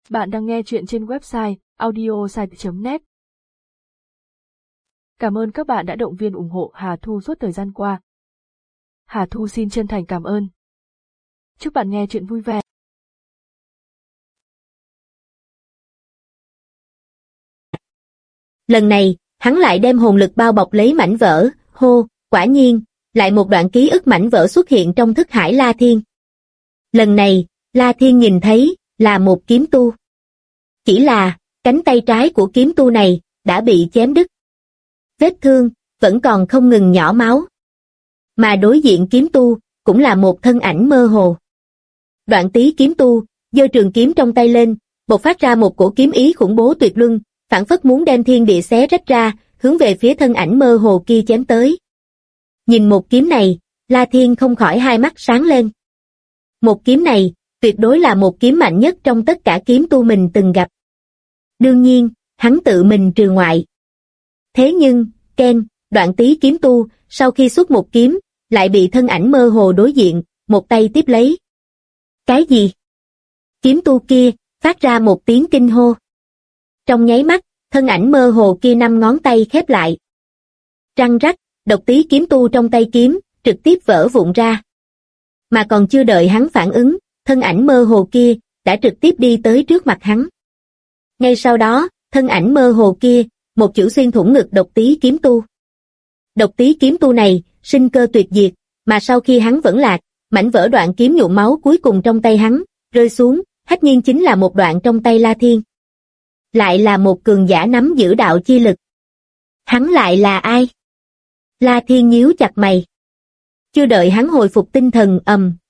Bạn đang nghe chuyện trên website audiosite.net. Cảm ơn các bạn đã động viên ủng hộ Hà Thu suốt thời gian qua. Hà Thu xin chân thành cảm ơn. Chúc bạn nghe chuyện vui vẻ. Lần này, hắn lại đem hồn lực bao bọc lấy mảnh vỡ, quả nhiên, lại một đoạn ký ức mảnh vỡ xuất hiện trong thức hải La Thiên. Lần này, La Thiên nhìn thấy, là một kiếm tu. Chỉ là, cánh tay trái của kiếm tu này, đã bị chém đứt. Vết thương, vẫn còn không ngừng nhỏ máu. Mà đối diện kiếm tu, cũng là một thân ảnh mơ hồ. Đoạn Tý kiếm tu, giơ trường kiếm trong tay lên, bộc phát ra một cổ kiếm ý khủng bố tuyệt luân, phảng phất muốn đem thiên địa xé rách ra, hướng về phía thân ảnh mơ hồ kia chém tới. Nhìn một kiếm này, La Thiên không khỏi hai mắt sáng lên. Một kiếm này, tuyệt đối là một kiếm mạnh nhất trong tất cả kiếm tu mình từng gặp. Đương nhiên, hắn tự mình trừ ngoại. Thế nhưng, Đoạn Tý kiếm tu, sau khi xuất một kiếm, lại bị thân ảnh mơ hồ đối diện, một tay tiếp lấy. Cái gì? Kiếm tu kia, phát ra một tiếng kinh hô. Trong nháy mắt, thân ảnh mơ hồ kia 5 ngón tay khép lại. Răng rắc, Độc Tý kiếm tu trong tay kiếm, trực tiếp vỡ vụn ra. Mà còn chưa đợi hắn phản ứng, thân ảnh mơ hồ kia, đã trực tiếp đi tới trước mặt hắn. Ngay sau đó, thân ảnh mơ hồ kia, một chữ xuyên thủng ngực Độc Tý kiếm tu. Độc Tý kiếm tu này, sinh cơ tuyệt diệt, mà sau khi hắn vẫn lạc, mảnh vỡ đoạn kiếm nhuộm máu cuối cùng trong tay hắn, rơi xuống, hách nhiên chính là một đoạn trong tay La Thiên. Lại là một cường giả nắm giữ đạo chi lực. Hắn lại là ai? La Thiên nhíu chặt mày. Chưa đợi hắn hồi phục tinh thần,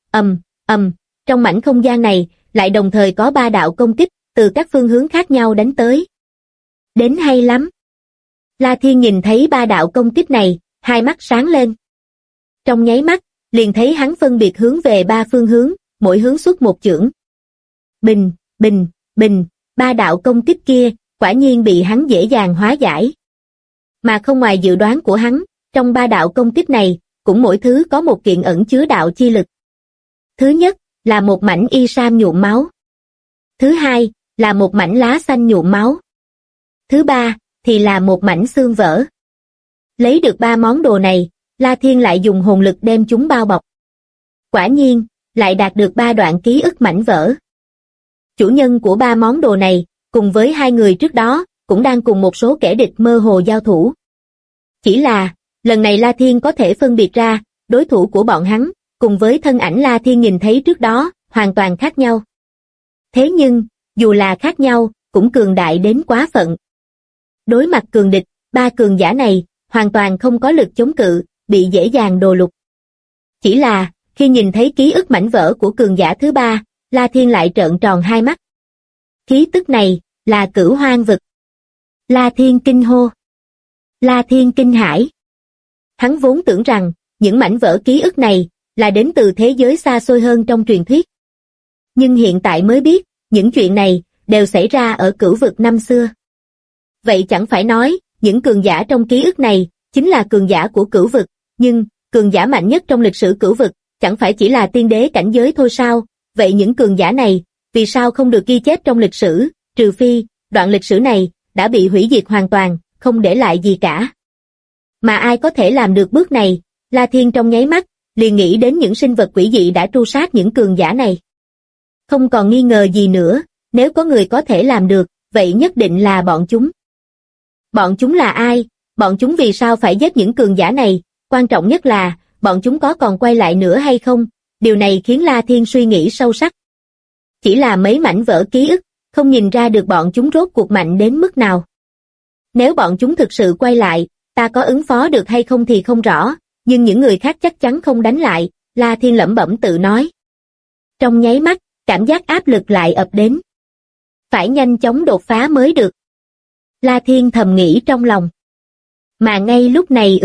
trong mảnh không gian này, lại đồng thời có 3 đạo công kích, từ các phương hướng khác nhau đánh tới. Đến hay lắm. La Thiên nhìn thấy 3 đạo công kích này, hai mắt sáng lên. Trong nháy mắt, liền thấy hắn phân biệt hướng về 3 phương hướng, mỗi hướng xuất một chưởng. Bình, 3 đạo công kích kia, quả nhiên bị hắn dễ dàng hóa giải. Mà không ngoài dự đoán của hắn, trong 3 đạo công kích này, cũng mỗi thứ có một kiện ẩn chứa đạo chi lực. Thứ nhất, là một mảnh y sam nhuộm máu. Thứ hai, là một mảnh lá xanh nhuộm máu. Thứ ba, thì là một mảnh xương vỡ. Lấy được 3 món đồ này, La Thiên lại dùng hồn lực đem chúng bao bọc. Quả nhiên, lại đạt được 3 đoạn ký ức mảnh vỡ. Chủ nhân của 3 món đồ này, cùng với 2 người trước đó, cũng đang cùng một số kẻ địch mơ hồ giao thủ. Chỉ là, lần này La Thiên có thể phân biệt ra, đối thủ của bọn hắn, cùng với thân ảnh La Thiên nhìn thấy trước đó, hoàn toàn khác nhau. Thế nhưng, dù là khác nhau, cũng cường đại đến quá phận. Đối mặt cường địch, 3 cường giả này, hoàn toàn không có lực chống cự, bị dễ dàng đồ lục. Chỉ là, khi nhìn thấy ký ức mảnh vỡ của cường giả thứ 3, La Thiên lại trợn tròn hai mắt. Khí tức này, là Cửu Hoang vực. La Thiên kinh hô. La Thiên kinh hãi. Hắn vốn tưởng rằng, những mảnh vỡ ký ức này, là đến từ thế giới xa xôi hơn trong truyền thuyết. Nhưng hiện tại mới biết, những chuyện này, đều xảy ra ở Cửu vực năm xưa. Vậy chẳng phải nói, những cường giả trong ký ức này, chính là cường giả của Cửu vực, nhưng, cường giả mạnh nhất trong lịch sử Cửu vực, chẳng phải chỉ là tiên đế cảnh giới thôi sao? Vậy những cường giả này, vì sao không được ghi chép trong lịch sử, trừ phi, đoạn lịch sử này, đã bị hủy diệt hoàn toàn, không để lại gì cả. Mà ai có thể làm được bước này? La Thiên trong nháy mắt, liền nghĩ đến những sinh vật quỷ dị đã tru sát những cường giả này. Không còn nghi ngờ gì nữa, nếu có người có thể làm được, vậy nhất định là bọn chúng. Bọn chúng là ai? Bọn chúng vì sao phải giết những cường giả này? Quan trọng nhất là, bọn chúng có còn quay lại nữa hay không? Điều này khiến La Thiên suy nghĩ sâu sắc. Chỉ là mấy mảnh vỡ ký ức, không nhìn ra được bọn chúng rốt cuộc mạnh đến mức nào. Nếu bọn chúng thực sự quay lại, ta có ứng phó được hay không thì không rõ, nhưng những người khác chắc chắn không đánh lại, La Thiên lẩm bẩm tự nói. Trong nháy mắt, cảm giác áp lực lại ập đến. Phải nhanh chóng đột phá mới được. La Thiên thầm nghĩ trong lòng. Mà ngay lúc này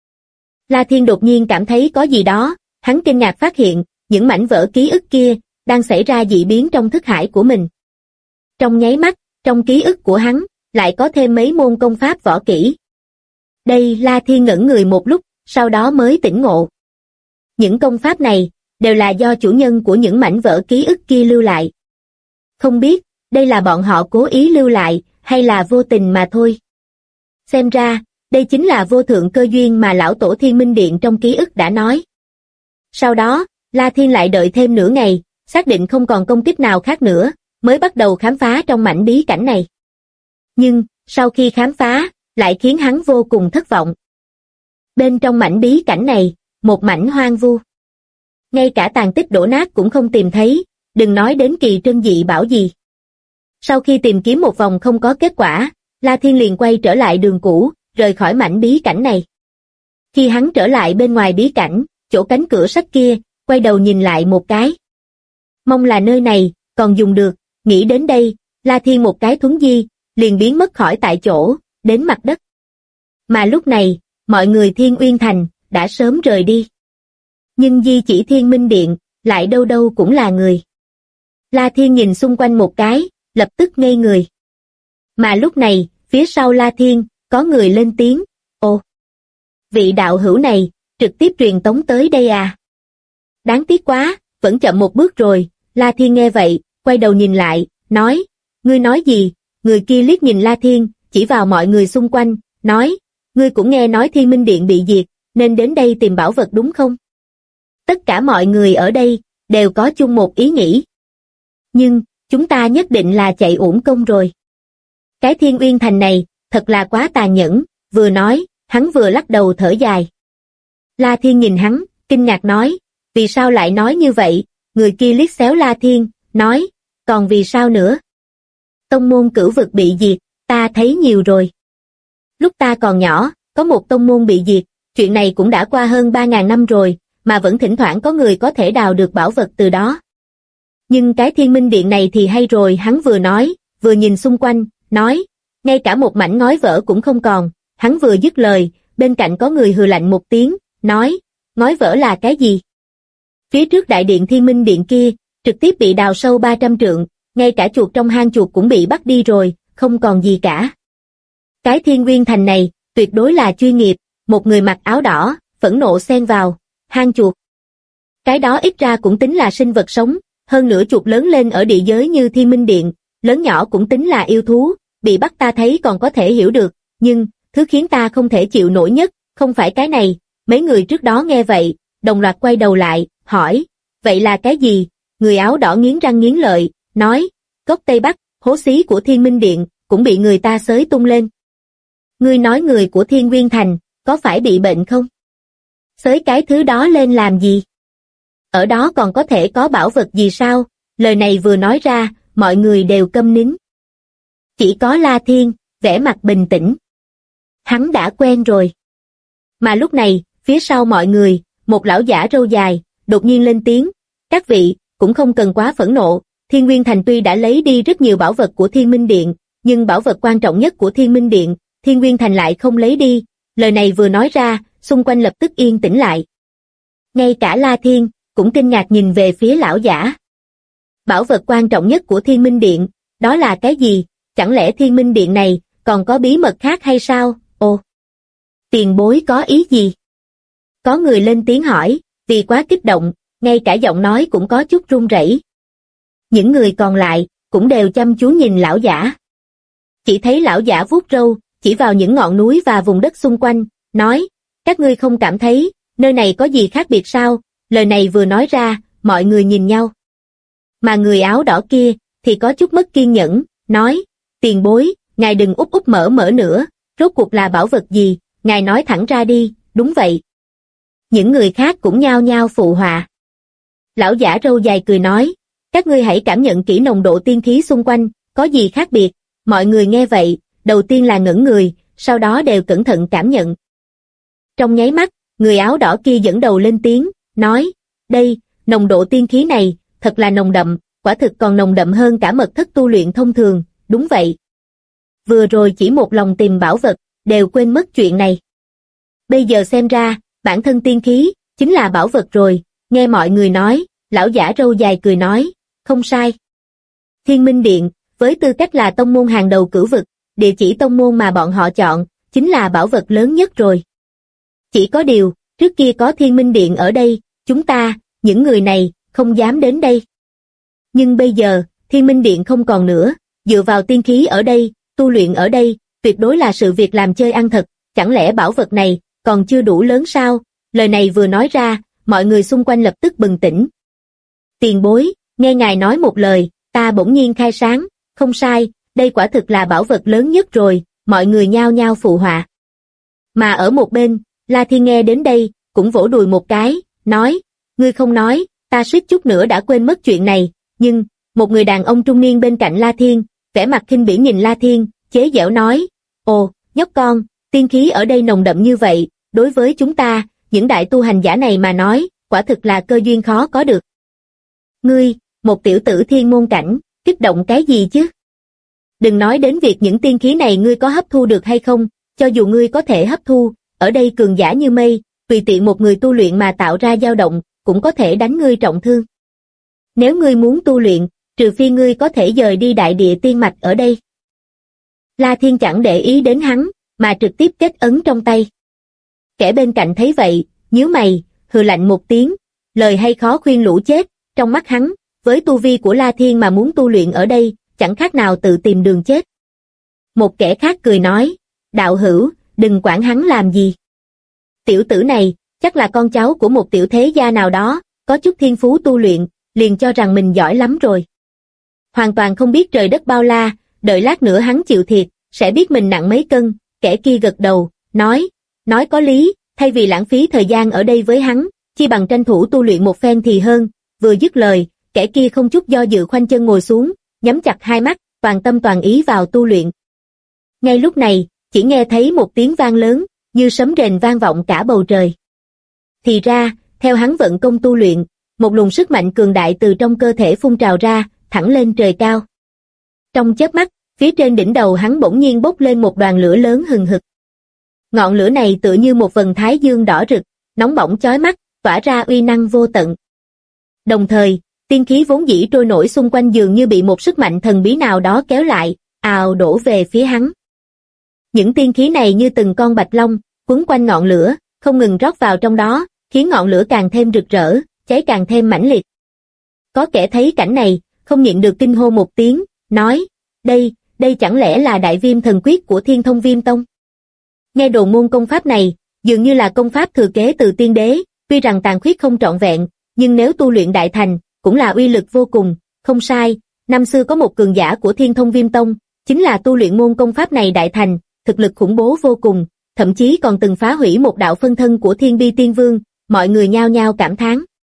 La Thiên đột nhiên cảm thấy có gì đó, hắn kinh ngạc phát hiện, những mảnh vỡ ký ức kia, đang xảy ra dị biến trong thức hải của mình. Trong nháy mắt, trong ký ức của hắn, lại có thêm mấy môn công pháp võ kỹ. Đây La Thiên ngẩn người một lúc, sau đó mới tỉnh ngộ. Những công pháp này, đều là do chủ nhân của những mảnh vỡ ký ức kia lưu lại. Không biết, Đây là bọn họ cố ý lưu lại, hay là vô tình mà thôi. Xem ra, đây chính là vô thượng cơ duyên mà lão tổ Thiên Minh Điện trong ký ức đã nói. Sau đó, La Thiên lại đợi thêm nửa ngày, xác định không còn công kích nào khác nữa, mới bắt đầu khám phá trong mảnh bí cảnh này. Nhưng, sau khi khám phá, lại khiến hắn vô cùng thất vọng. Bên trong mảnh bí cảnh này, một mảnh hoang vu. Ngay cả tàn tích đổ nát cũng không tìm thấy, đừng nói đến kỳ trân dị bảo gì. Sau khi tìm kiếm một vòng không có kết quả, La Thiên liền quay trở lại đường cũ, rời khỏi mảnh bí cảnh này. Khi hắn trở lại bên ngoài bí cảnh, chỗ cánh cửa sắt kia, quay đầu nhìn lại một cái. Mong là nơi này, còn dùng được, nghĩ đến đây, La Thiên một cái thuấn di, liền biến mất khỏi tại chỗ, đến mặt đất. Mà lúc này, mọi người Thiên Uyên Thành, đã sớm rời đi. Nhưng di chỉ Thiên Minh Điện, lại đâu đâu cũng là người. La Thiên nhìn xung quanh một cái, lập tức ngây người. Mà lúc này, phía sau La Thiên, có người lên tiếng, ồ, vị đạo hữu này, trực tiếp truyền tống tới đây à? Đáng tiếc quá, vẫn chậm một bước rồi. La Thiên nghe vậy, quay đầu nhìn lại, nói, ngươi nói gì? Người kia liếc nhìn La Thiên, chỉ vào mọi người xung quanh, nói, ngươi cũng nghe nói Thiên Minh Điện bị diệt, nên đến đây tìm bảo vật đúng không? Tất cả mọi người ở đây, đều có chung một ý nghĩ. Nhưng, chúng ta nhất định là chạy uổng công rồi. Cái Thiên Uyên Thành này, thật là quá tàn nhẫn, vừa nói, hắn vừa lắc đầu thở dài. La Thiên nhìn hắn, kinh ngạc nói, vì sao lại nói như vậy? Người kia liếc xéo La Thiên, nói, còn vì sao nữa? Tông môn cửu vực bị diệt, ta thấy nhiều rồi. Lúc ta còn nhỏ, có một tông môn bị diệt, chuyện này cũng đã qua hơn 3.000 năm rồi, mà vẫn thỉnh thoảng có người có thể đào được bảo vật từ đó. Nhưng cái Thiên Minh Điện này thì hay rồi, hắn vừa nói, vừa nhìn xung quanh, nói, ngay cả một mảnh ngói vỡ cũng không còn. Hắn vừa dứt lời, bên cạnh có người hừ lạnh một tiếng, nói, ngói vỡ là cái gì? Phía trước đại điện Thiên Minh Điện kia, trực tiếp bị đào sâu 300 trượng, ngay cả chuột trong hang chuột cũng bị bắt đi rồi, không còn gì cả. Cái Thiên Uyên Thành này, tuyệt đối là chuyên nghiệp, một người mặc áo đỏ, phẫn nộ xen vào, hang chuột. Cái đó ít ra cũng tính là sinh vật sống, hơn nữa chuột lớn lên ở địa giới như Thiên Minh Điện, lớn nhỏ cũng tính là yêu thú, bị bắt ta thấy còn có thể hiểu được, nhưng, thứ khiến ta không thể chịu nổi nhất, không phải cái này. Mấy người trước đó nghe vậy, đồng loạt quay đầu lại, hỏi, vậy là cái gì? Người áo đỏ nghiến răng nghiến lợi, nói, gốc Tây Bắc, hố xí của Thiên Minh Điện, cũng bị người ta xới tung lên. Ngươi nói người của Thiên Uyên Thành, có phải bị bệnh không? Xới cái thứ đó lên làm gì? Ở đó còn có thể có bảo vật gì sao? Lời này vừa nói ra, mọi người đều câm nín. Chỉ có La Thiên, vẻ mặt bình tĩnh. Hắn đã quen rồi. Mà lúc này, phía sau mọi người, một lão giả râu dài, đột nhiên lên tiếng, các vị, cũng không cần quá phẫn nộ, Thiên Uyên Thành tuy đã lấy đi rất nhiều bảo vật của Thiên Minh Điện, nhưng bảo vật quan trọng nhất của Thiên Minh Điện, Thiên Uyên Thành lại không lấy đi. Lời này vừa nói ra, xung quanh lập tức yên tĩnh lại. Ngay cả La Thiên, cũng kinh ngạc nhìn về phía lão giả. Bảo vật quan trọng nhất của Thiên Minh Điện, đó là cái gì? Chẳng lẽ Thiên Minh Điện này, còn có bí mật khác hay sao? Ồ! Tiền bối có ý gì? Có người lên tiếng hỏi, vì quá kích động, ngay cả giọng nói cũng có chút run rẩy. Những người còn lại, cũng đều chăm chú nhìn lão giả. Chỉ thấy lão giả vuốt râu, chỉ vào những ngọn núi và vùng đất xung quanh, nói, các ngươi không cảm thấy, nơi này có gì khác biệt sao? Lời này vừa nói ra, mọi người nhìn nhau. Mà người áo đỏ kia, thì có chút mất kiên nhẫn, nói, tiền bối, ngài đừng úp úp mở mở nữa, rốt cuộc là bảo vật gì, ngài nói thẳng ra đi. Đúng vậy. Những người khác cũng nhao nhao phụ họa. Lão giả râu dài cười nói, các ngươi hãy cảm nhận kỹ nồng độ tiên khí xung quanh, có gì khác biệt? Mọi người nghe vậy, đầu tiên là ngẩn người, sau đó đều cẩn thận cảm nhận. Trong nháy mắt, người áo đỏ kia dẫn đầu lên tiếng, nói, đây, nồng độ tiên khí này, thật là nồng đậm, quả thực còn nồng đậm hơn cả mật thất tu luyện thông thường. Đúng vậy. Vừa rồi chỉ một lòng tìm bảo vật, đều quên mất chuyện này. Bây giờ xem ra, bản thân tiên khí, chính là bảo vật rồi. Nghe mọi người nói, lão giả râu dài cười nói, không sai. Thiên Minh Điện, với tư cách là tông môn hàng đầu cửu vực, địa chỉ tông môn mà bọn họ chọn, chính là bảo vật lớn nhất rồi. Chỉ có điều, trước kia có Thiên Minh Điện ở đây, chúng ta, những người này, không dám đến đây. Nhưng bây giờ, Thiên Minh Điện không còn nữa, dựa vào tiên khí ở đây, tu luyện ở đây, tuyệt đối là sự việc làm chơi ăn thật, chẳng lẽ bảo vật này còn chưa đủ lớn sao? Lời này vừa nói ra, mọi người xung quanh lập tức bừng tỉnh. Tiền bối, nghe ngài nói một lời, ta bỗng nhiên khai sáng, không sai, đây quả thực là bảo vật lớn nhất rồi, mọi người nhao nhao phụ họa. Mà ở một bên, La Thiên nghe đến đây, cũng vỗ đùi một cái, nói, ngươi không nói, ta suýt chút nữa đã quên mất chuyện này, nhưng, một người đàn ông trung niên bên cạnh La Thiên, vẻ mặt khinh bỉ nhìn La Thiên, chế giễu nói, ồ, nhóc con, tiên khí ở đây nồng đậm như vậy, đối với chúng ta, những đại tu hành giả này mà nói, quả thực là cơ duyên khó có được. Ngươi, một tiểu tử thiên môn cảnh, kích động cái gì chứ? Đừng nói đến việc những tiên khí này ngươi có hấp thu được hay không, cho dù ngươi có thể hấp thu, ở đây cường giả như mây, tùy tiện một người tu luyện mà tạo ra dao động, cũng có thể đánh ngươi trọng thương. Nếu ngươi muốn tu luyện, trừ phi ngươi có thể dời đi đại địa tiên mạch ở đây. La Thiên chẳng để ý đến hắn, mà trực tiếp kết ấn trong tay. Kẻ bên cạnh thấy vậy, nhíu mày, hừ lạnh một tiếng, lời hay khó khuyên lũ chết, trong mắt hắn, với tu vi của La Thiên mà muốn tu luyện ở đây, chẳng khác nào tự tìm đường chết. Một kẻ khác cười nói, đạo hữu, đừng quản hắn làm gì. Tiểu tử này, chắc là con cháu của một tiểu thế gia nào đó, có chút thiên phú tu luyện, liền cho rằng mình giỏi lắm rồi. Hoàn toàn không biết trời đất bao la, đợi lát nữa hắn chịu thiệt, sẽ biết mình nặng mấy cân, kẻ kia gật đầu, nói có lý, thay vì lãng phí thời gian ở đây với hắn, chi bằng tranh thủ tu luyện một phen thì hơn, vừa dứt lời, kẻ kia không chút do dự khoanh chân ngồi xuống, nhắm chặt hai mắt, toàn tâm toàn ý vào tu luyện. Ngay lúc này, chỉ nghe thấy một tiếng vang lớn, như sấm rền vang vọng cả bầu trời. Thì ra, theo hắn vận công tu luyện, một luồng sức mạnh cường đại từ trong cơ thể phun trào ra, thẳng lên trời cao. Trong chớp mắt, phía trên đỉnh đầu hắn bỗng nhiên bốc lên một đoàn lửa lớn hừng hực. Ngọn lửa này tựa như một vầng thái dương đỏ rực, nóng bỏng chói mắt, tỏa ra uy năng vô tận. Đồng thời, tiên khí vốn dĩ trôi nổi xung quanh dường như bị một sức mạnh thần bí nào đó kéo lại, ào đổ về phía hắn. Những tiên khí này như từng con bạch long, quấn quanh ngọn lửa, không ngừng rót vào trong đó, khiến ngọn lửa càng thêm rực rỡ, cháy càng thêm mãnh liệt. Có kẻ thấy cảnh này, không nhịn được kinh hô một tiếng, nói, đây chẳng lẽ là đại viêm thần quyết của Thiên Thông Viêm Tông? Nghe đồn môn công pháp này, dường như là công pháp thừa kế từ tiên đế, tuy rằng tàn khuyết không trọn vẹn, nhưng nếu tu luyện đại thành, cũng là uy lực vô cùng, không sai, năm xưa có một cường giả của Thiên Thông Viêm Tông, chính là tu luyện môn công pháp này đại thành, thực lực khủng bố vô cùng, thậm chí còn từng phá hủy một đạo phân thân của Thiên Bi Tiên Vương, mọi người nhao nhao cảm thán.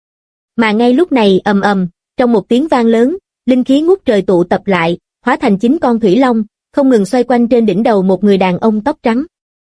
Mà ngay lúc này ầm ầm, trong một tiếng vang lớn, linh khí ngút trời tụ tập lại, hóa thành 9 con thủy long, không ngừng xoay quanh trên đỉnh đầu một người đàn ông tóc trắng.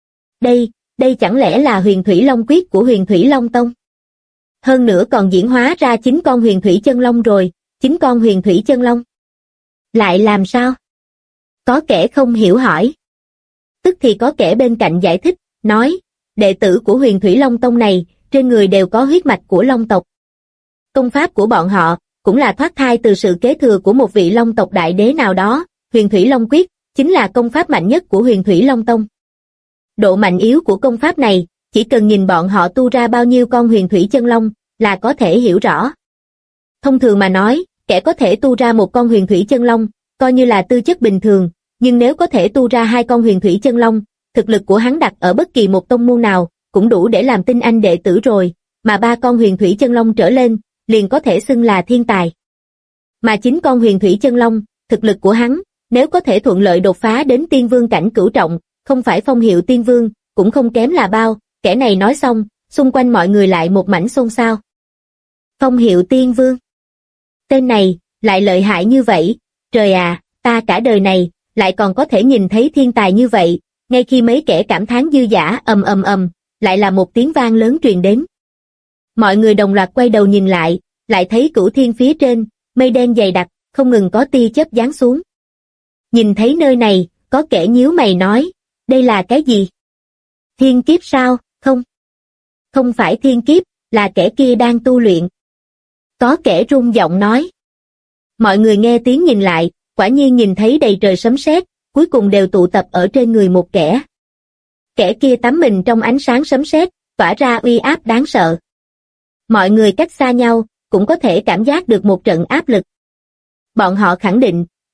Đây chẳng lẽ là Huyền Thủy Long Quyết của Huyền Thủy Long Tông? Hơn nữa còn diễn hóa ra 9 con Huyền Thủy Chân Long rồi, 9 con Huyền Thủy Chân Long. Lại làm sao? Có kẻ không hiểu hỏi. Tức thì có kẻ bên cạnh giải thích, nói, đệ tử của Huyền Thủy Long Tông này, trên người đều có huyết mạch của Long tộc. Công pháp của bọn họ, cũng là thoát thai từ sự kế thừa của một vị Long tộc đại đế nào đó, Huyền Thủy Long Quyết, chính là công pháp mạnh nhất của Huyền Thủy Long Tông. Độ mạnh yếu của công pháp này, chỉ cần nhìn bọn họ tu ra bao nhiêu con Huyền Thủy Chân Long, là có thể hiểu rõ. Thông thường mà nói, kẻ có thể tu ra một con Huyền Thủy Chân Long, coi như là tư chất bình thường, nhưng nếu có thể tu ra 2 con Huyền Thủy Chân Long, thực lực của hắn đặt ở bất kỳ một tông môn nào, cũng đủ để làm tinh anh đệ tử rồi, mà 3 con Huyền Thủy Chân Long trở lên, liền có thể xưng là thiên tài. Mà 9 con Huyền Thủy Chân Long, thực lực của hắn, nếu có thể thuận lợi đột phá đến tiên vương cảnh cửu trọng, không phải phong hiệu tiên vương, cũng không kém là bao. Kẻ này nói xong, xung quanh mọi người lại một mảnh xôn xao. Phong hiệu tiên vương. Tên này, lại lợi hại như vậy, trời à, ta cả đời này, lại còn có thể nhìn thấy thiên tài như vậy. Ngay khi mấy kẻ cảm thán dư dả ầm, lại là một tiếng vang lớn truyền đến. Mọi người đồng loạt quay đầu nhìn lại thấy cửu thiên phía trên, mây đen dày đặc, không ngừng có tia chớp giáng xuống. Nhìn thấy nơi này, có kẻ nhíu mày nói, đây là cái gì? Thiên kiếp sao? Không phải thiên kiếp, là kẻ kia đang tu luyện. Có kẻ run giọng nói. Mọi người nghe tiếng nhìn lại, quả nhiên nhìn thấy đầy trời sấm sét, cuối cùng đều tụ tập ở trên người một kẻ. Kẻ kia tắm mình trong ánh sáng sấm sét, tỏa ra uy áp đáng sợ. Mọi người cách xa nhau, cũng có thể cảm giác được một trận áp lực. Bọn họ khẳng định,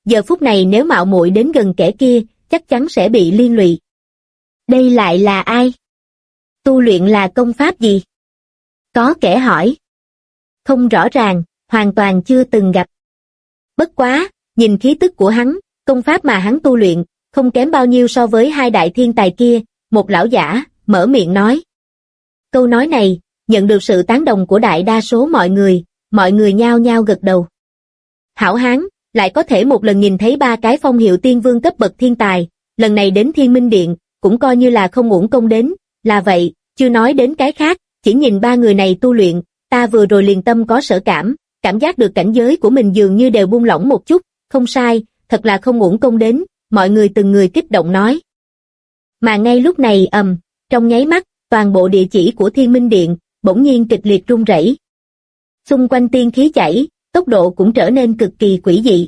giờ phút này nếu mạo muội đến gần kẻ kia, chắc chắn sẽ bị liên lụy. Đây lại là ai? Tu luyện là công pháp gì? Có kẻ hỏi. Không rõ ràng, hoàn toàn chưa từng gặp. Bất quá, nhìn khí tức của hắn, công pháp mà hắn tu luyện, không kém bao nhiêu so với hai đại thiên tài kia, một lão giả, mở miệng nói. Câu nói này, nhận được sự tán đồng của đại đa số mọi người nhao nhao gật đầu. Hảo hán, lại có thể một lần nhìn thấy ba cái phong hiệu tiên vương cấp bậc thiên tài, lần này đến Thiên Minh Điện, cũng coi như là không uổng công đến, là vậy, chưa nói đến cái khác, chỉ nhìn ba người này tu luyện, ta vừa rồi liền tâm có sở cảm giác được cảnh giới của mình dường như đều buông lỏng một chút, không sai, thật là không uổng công đến, mọi người từng người kích động nói. Mà ngay lúc này trong nháy mắt, toàn bộ địa chỉ của Thiên Minh Điện, bỗng nhiên kịch liệt rung rẩy. Xung quanh tiên khí chảy, tốc độ cũng trở nên cực kỳ quỷ dị.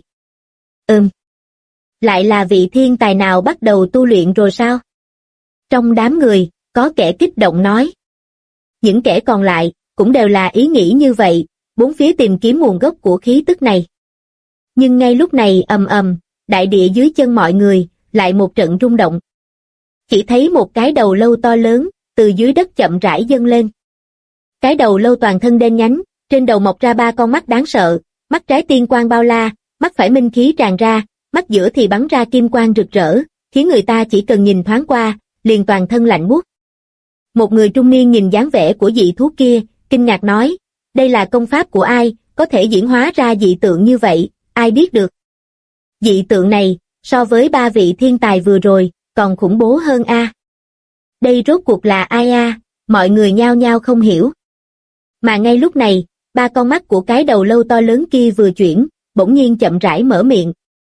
Lại là vị thiên tài nào bắt đầu tu luyện rồi sao? Trong đám người, có kẻ kích động nói. Những kẻ còn lại, cũng đều là ý nghĩ như vậy, bốn phía tìm kiếm nguồn gốc của khí tức này. Nhưng ngay lúc này đại địa dưới chân mọi người, lại một trận rung động. Chỉ thấy một cái đầu lâu to lớn, từ dưới đất chậm rãi dâng lên. Cái đầu lâu toàn thân đen nhánh, trên đầu mọc ra ba con mắt đáng sợ, mắt trái tiên quang bao la, mắt phải minh khí tràn ra, mắt giữa thì bắn ra kim quang rực rỡ, khiến người ta chỉ cần nhìn thoáng qua, liền toàn thân lạnh buốt. Một người trung niên nhìn dáng vẻ của dị thú kia, kinh ngạc nói, đây là công pháp của ai, có thể diễn hóa ra dị tượng như vậy, ai biết được. Dị tượng này, so với ba vị thiên tài vừa rồi, còn khủng bố hơn a. Đây rốt cuộc là ai a? Mọi người nhao nhao không hiểu. Mà ngay lúc này, ba con mắt của cái đầu lâu to lớn kia vừa chuyển, bỗng nhiên chậm rãi mở miệng.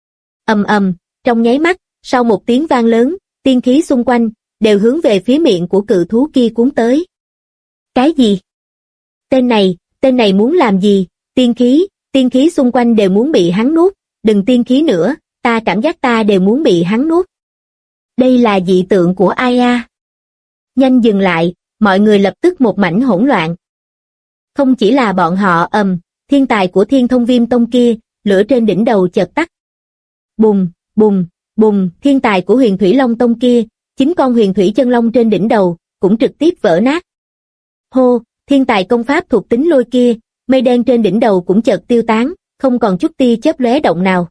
Trong nháy mắt, sau một tiếng vang lớn, tiên khí xung quanh, đều hướng về phía miệng của cự thú kia cuốn tới. Cái gì? Tên này muốn làm gì? Tiên khí xung quanh đều muốn bị hắn nuốt, đừng tiên khí nữa, ta cảm giác ta đều muốn bị hắn nuốt. Đây là dị tượng của ai a? Nhanh dừng lại, mọi người lập tức một mảnh hỗn loạn. Không chỉ là bọn họ thiên tài của Thiên Thông Viêm Tông kia, lửa trên đỉnh đầu chợt tắt. Bùng, bùng, bùng, thiên tài của Huyền Thủy Long Tông kia, chính con Huyền Thủy Chân Long trên đỉnh đầu, cũng trực tiếp vỡ nát. Hô, thiên tài công pháp thuộc tính lôi kia, mây đen trên đỉnh đầu cũng chợt tiêu tán, không còn chút tia chớp lóe động nào.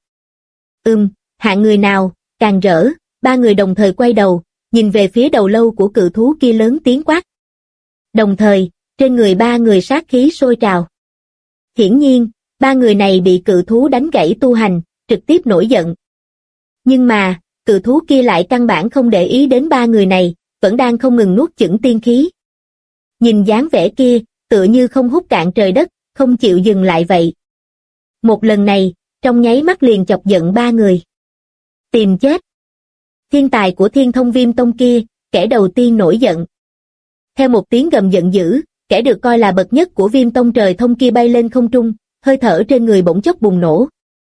Hạng người nào, càng rỡ, ba người đồng thời quay đầu, nhìn về phía đầu lâu của cự thú kia lớn tiếng quát. Đồng thời, trên người ba người sát khí sôi trào. Hiển nhiên, ba người này bị cự thú đánh gãy tu hành, trực tiếp nổi giận. Nhưng mà, cự thú kia lại căn bản không để ý đến ba người này, vẫn đang không ngừng nuốt chửng tiên khí. Nhìn dáng vẻ kia, tựa như không hút cạn trời đất, không chịu dừng lại vậy. Một lần này, trong nháy mắt liền chọc giận ba người. Tìm chết. Thiên tài của Thiên Thông Viêm Tông kia, kẻ đầu tiên nổi giận. Theo một tiếng gầm giận dữ, kẻ được coi là bậc nhất của Viêm Tông Trời Thông kia bay lên không trung, hơi thở trên người bỗng chốc bùng nổ.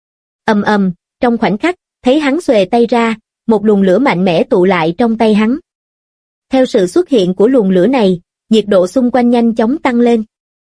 Trong khoảnh khắc, thấy hắn xuề tay ra, một luồng lửa mạnh mẽ tụ lại trong tay hắn. Theo sự xuất hiện của luồng lửa này, nhiệt độ xung quanh nhanh chóng tăng lên.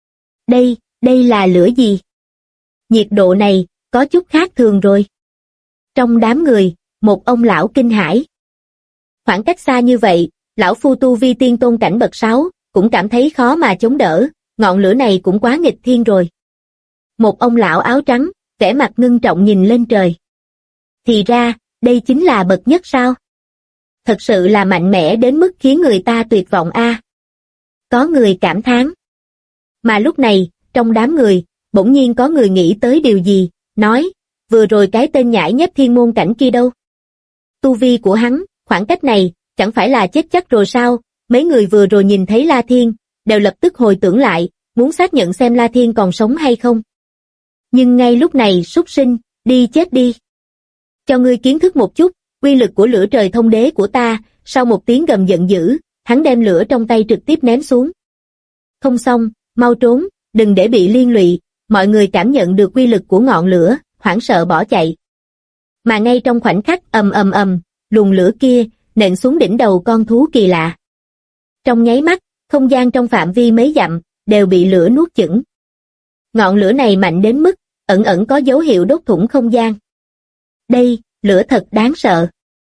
Đây là lửa gì? Nhiệt độ này, có chút khác thường rồi. Trong đám người, một ông lão kinh hãi. Khoảng cách xa như vậy, lão phu tu vi tiên tôn cảnh bậc 6, cũng cảm thấy khó mà chống đỡ, ngọn lửa này cũng quá nghịch thiên rồi. Một ông lão áo trắng, vẻ mặt ngưng trọng nhìn lên trời. Thì ra, đây chính là bậc nhất sao? Thật sự là mạnh mẽ đến mức khiến người ta tuyệt vọng a. Có người cảm thán. Mà lúc này, trong đám người, bỗng nhiên có người nghĩ tới điều gì, nói, vừa rồi cái tên nhãi nhép thiên môn cảnh kia đâu? Tu vi của hắn, khoảng cách này, chẳng phải là chết chắc rồi sao? Mấy người vừa rồi nhìn thấy La Thiên, đều lập tức hồi tưởng lại, muốn xác nhận xem La Thiên còn sống hay không. Nhưng ngay lúc này súc sinh, đi chết đi. Cho ngươi kiến thức một chút, uy lực của lửa trời thông đế của ta, sau một tiếng gầm giận dữ, hắn đem lửa trong tay trực tiếp ném xuống. Không xong, mau trốn, đừng để bị liên lụy, mọi người cảm nhận được uy lực của ngọn lửa, hoảng sợ bỏ chạy. Mà ngay trong khoảnh khắc luồng lửa kia, nện xuống đỉnh đầu con thú kỳ lạ. Trong nháy mắt, không gian trong phạm vi mấy dặm, đều bị lửa nuốt chửng. Ngọn lửa này mạnh đến mức, ẩn ẩn có dấu hiệu đốt thủng không gian. Đây, lửa thật đáng sợ.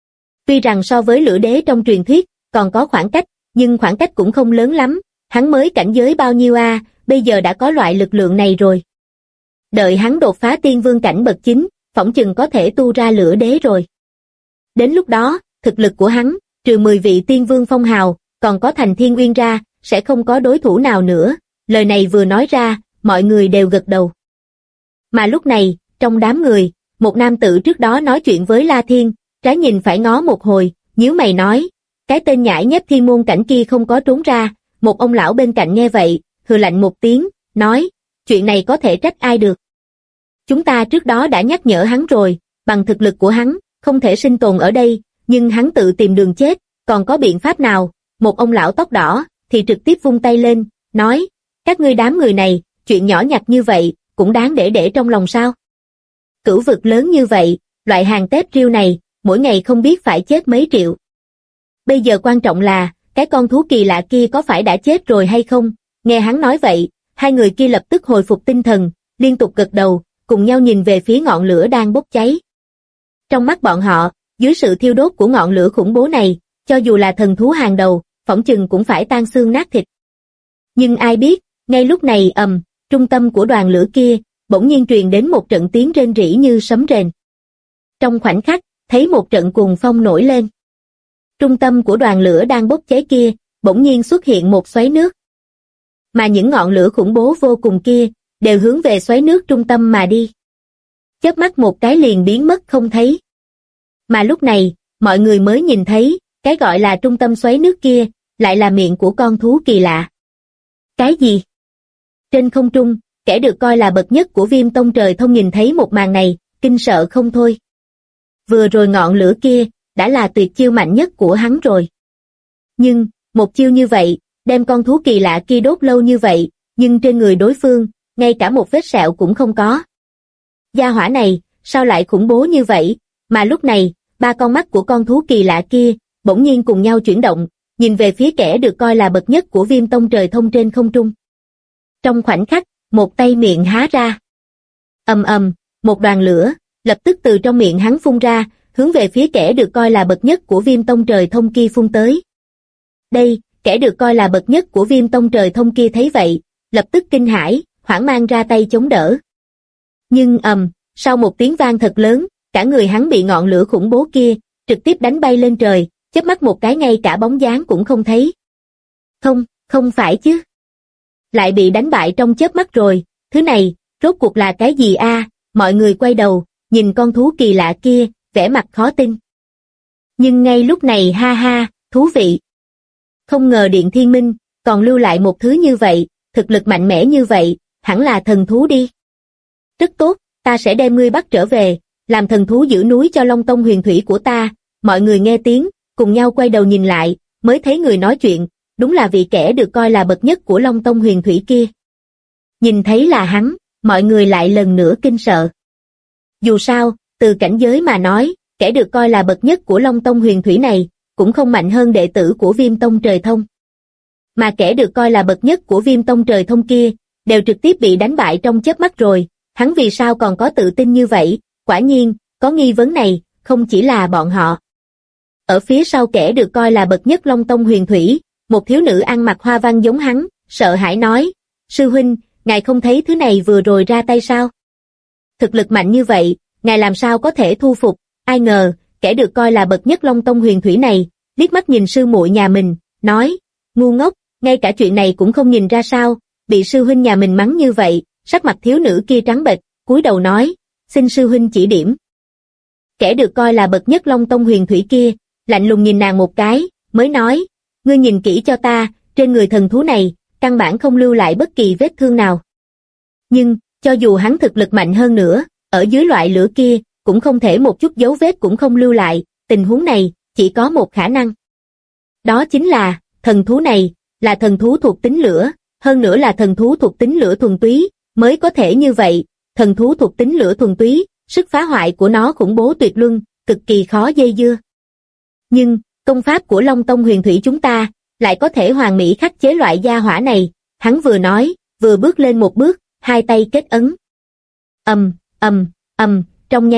Tuy rằng so với lửa đế trong truyền thuyết, còn có khoảng cách, nhưng khoảng cách cũng không lớn lắm, hắn mới cảnh giới bao nhiêu a, bây giờ đã có loại lực lượng này rồi. Đợi hắn đột phá tiên vương cảnh bậc 9, phỏng chừng có thể tu ra lửa đế rồi. Đến lúc đó, thực lực của hắn, trừ 10 vị tiên vương phong hào, còn có Thành Thiên Uyên ra, sẽ không có đối thủ nào nữa. Lời này vừa nói ra, mọi người đều gật đầu. Mà lúc này, trong đám người, một nam tử trước đó nói chuyện với La Thiên, trái nhìn phải ngó một hồi, nhíu mày nói, cái tên nhãi nhép thiên môn cảnh kia không có trốn ra. Một ông lão bên cạnh nghe vậy, hừ lạnh một tiếng, nói, chuyện này có thể trách ai được. Chúng ta trước đó đã nhắc nhở hắn rồi, bằng thực lực của hắn, không thể sinh tồn ở đây, nhưng hắn tự tìm đường chết, còn có biện pháp nào? Một ông lão tóc đỏ, thì trực tiếp vung tay lên, nói, các ngươi đám người này, chuyện nhỏ nhặt như vậy, cũng đáng để trong lòng sao? Cửu vực lớn như vậy, loại hàng tép riêu này, mỗi ngày không biết phải chết mấy triệu. Bây giờ quan trọng là, cái con thú kỳ lạ kia có phải đã chết rồi hay không? Nghe hắn nói vậy, hai người kia lập tức hồi phục tinh thần, liên tục gật đầu, cùng nhau nhìn về phía ngọn lửa đang bốc cháy. Trong mắt bọn họ, dưới sự thiêu đốt của ngọn lửa khủng bố này, cho dù là thần thú hàng đầu, phỏng chừng cũng phải tan xương nát thịt. Nhưng ai biết, ngay lúc này trung tâm của đoàn lửa kia, bỗng nhiên truyền đến một trận tiếng rên rỉ như sấm rền. Trong khoảnh khắc, thấy một trận cuồng phong nổi lên. Trung tâm của đoàn lửa đang bốc cháy kia, bỗng nhiên xuất hiện một xoáy nước. Mà những ngọn lửa khủng bố vô cùng kia, đều hướng về xoáy nước trung tâm mà đi. Chớp mắt một cái liền biến mất không thấy. Mà lúc này, mọi người mới nhìn thấy, cái gọi là trung tâm xoáy nước kia, lại là miệng của con thú kỳ lạ. Cái gì? Trên không trung, kẻ được coi là bậc nhất của Viêm Tông Trời Thông nhìn thấy một màn này, kinh sợ không thôi. Vừa rồi ngọn lửa kia, đã là tuyệt chiêu mạnh nhất của hắn rồi. Nhưng, một chiêu như vậy, đem con thú kỳ lạ kia đốt lâu như vậy, nhưng trên người đối phương, ngay cả một vết sẹo cũng không có. Gia hỏa này, sao lại khủng bố như vậy? Mà lúc này, ba con mắt của con thú kỳ lạ kia, bỗng nhiên cùng nhau chuyển động, nhìn về phía kẻ được coi là bậc nhất của Viêm Tông Trời Thông trên không trung. Trong khoảnh khắc, một tay miệng há ra. Một đoàn lửa, lập tức từ trong miệng hắn phun ra, hướng về phía kẻ được coi là bậc nhất của Viêm Tông Trời Thông kia phun tới. Đây, kẻ được coi là bậc nhất của Viêm Tông Trời Thông kia thấy vậy, lập tức kinh hãi, hoảng mang ra tay chống đỡ. Nhưng sau một tiếng vang thật lớn, cả người hắn bị ngọn lửa khủng bố kia, trực tiếp đánh bay lên trời, chớp mắt một cái ngay cả bóng dáng cũng không thấy. Không phải chứ. Lại bị đánh bại trong chớp mắt rồi, thứ này, rốt cuộc là cái gì a? Mọi người quay đầu, nhìn con thú kỳ lạ kia, vẻ mặt khó tin. Nhưng ngay lúc này ha ha, thú vị. Không ngờ Điện Thiên Minh, còn lưu lại một thứ như vậy, thực lực mạnh mẽ như vậy, hẳn là thần thú đi. Rất tốt, ta sẽ đem ngươi bắt trở về, làm thần thú giữ núi cho Long Tông huyền thủy của ta. Mọi người nghe tiếng, cùng nhau quay đầu nhìn lại, mới thấy người nói chuyện, đúng là vị kẻ được coi là bậc nhất của Long Tông huyền thủy kia. Nhìn thấy là hắn, mọi người lại lần nữa kinh sợ. Dù sao, từ cảnh giới mà nói, kẻ được coi là bậc nhất của Long Tông huyền thủy này, cũng không mạnh hơn đệ tử của Viêm Tông Trời Thông. Mà kẻ được coi là bậc nhất của Viêm Tông Trời Thông kia, đều trực tiếp bị đánh bại trong chớp mắt rồi, hắn vì sao còn có tự tin như vậy? Quả nhiên, có nghi vấn này, không chỉ là bọn họ. Ở phía sau kẻ được coi là bậc nhất Long Tông huyền thủy, một thiếu nữ ăn mặc hoa văn giống hắn, sợ hãi nói, sư huynh, ngài không thấy thứ này vừa rồi ra tay sao? Thực lực mạnh như vậy, ngài làm sao có thể thu phục? Ai ngờ, kẻ được coi là bậc nhất Long Tông huyền thủy này, liếc mắt nhìn sư muội nhà mình, nói, ngu ngốc, ngay cả chuyện này cũng không nhìn ra sao? Bị sư huynh nhà mình mắng như vậy, sắc mặt thiếu nữ kia trắng bệch, cúi đầu nói, xin sư huynh chỉ điểm. Kẻ được coi là bậc nhất Long Tông huyền thủy kia, lạnh lùng nhìn nàng một cái, mới nói, ngươi nhìn kỹ cho ta, trên người thần thú này, căn bản không lưu lại bất kỳ vết thương nào. Nhưng, cho dù hắn thực lực mạnh hơn nữa, ở dưới loại lửa kia, cũng không thể một chút dấu vết cũng không lưu lại, tình huống này, chỉ có một khả năng. Đó chính là, thần thú này, là thần thú thuộc tính lửa, hơn nữa là thần thú thuộc tính lửa thuần túy, mới có thể như vậy, thần thú thuộc tính lửa thuần túy, sức phá hoại của nó khủng bố tuyệt luân, cực kỳ khó dây dưa. Nhưng, công pháp của Long Tông huyền thủy chúng ta, lại có thể hoàn mỹ khắc chế loại gia hỏa này, hắn vừa nói, vừa bước lên một bước, hai tay kết ấn. Trong nháy mắt,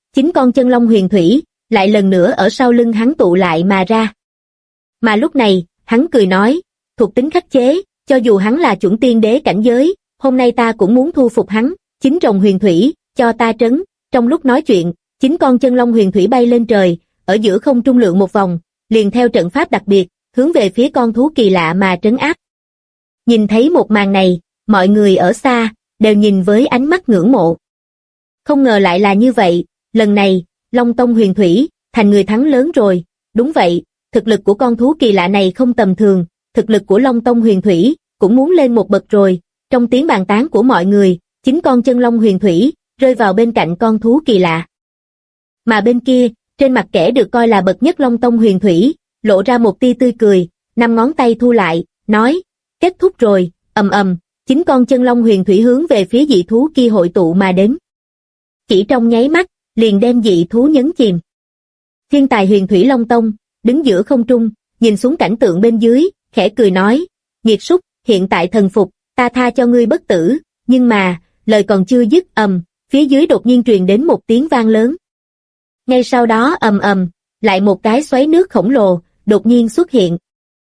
9 con chân long huyền thủy, lại lần nữa ở sau lưng hắn tụ lại mà ra. Mà lúc này, hắn cười nói, thuộc tính khắc chế, cho dù hắn là chuẩn tiên đế cảnh giới, hôm nay ta cũng muốn thu phục hắn, 9 rồng huyền thủy, cho ta trấn. Trong lúc nói chuyện, 9 con chân long huyền thủy bay lên trời, ở giữa không trung lượn một vòng, liền theo trận pháp đặc biệt, hướng về phía con thú kỳ lạ mà trấn áp. Nhìn thấy một màn này, mọi người ở xa, đều nhìn với ánh mắt ngưỡng mộ. Không ngờ lại là như vậy, lần này, Long Tông huyền thủy, thành người thắng lớn rồi, đúng vậy, thực lực của con thú kỳ lạ này không tầm thường, thực lực của Long Tông huyền thủy, cũng muốn lên một bậc rồi, trong tiếng bàn tán của mọi người, 9 con chân long huyền thủy, rơi vào bên cạnh con thú kỳ lạ. Mà bên kia, trên mặt kẻ được coi là bậc nhất Long Tông huyền thủy, lộ ra một tia tươi cười, 5 ngón tay thu lại, nói, kết thúc rồi, ầm ầm, 9 con chân long huyền thủy hướng về phía dị thú kia hội tụ mà đến. Chỉ trong nháy mắt, liền đem dị thú nhấn chìm. Thiên tài huyền thủy Long Tông, đứng giữa không trung, nhìn xuống cảnh tượng bên dưới, khẽ cười nói, nghiệt súc, hiện tại thần phục, ta tha cho ngươi bất tử, nhưng mà, lời còn chưa dứt, phía dưới đột nhiên truyền đến một tiếng vang lớn. Ngay sau đó lại một cái xoáy nước khổng lồ, đột nhiên xuất hiện.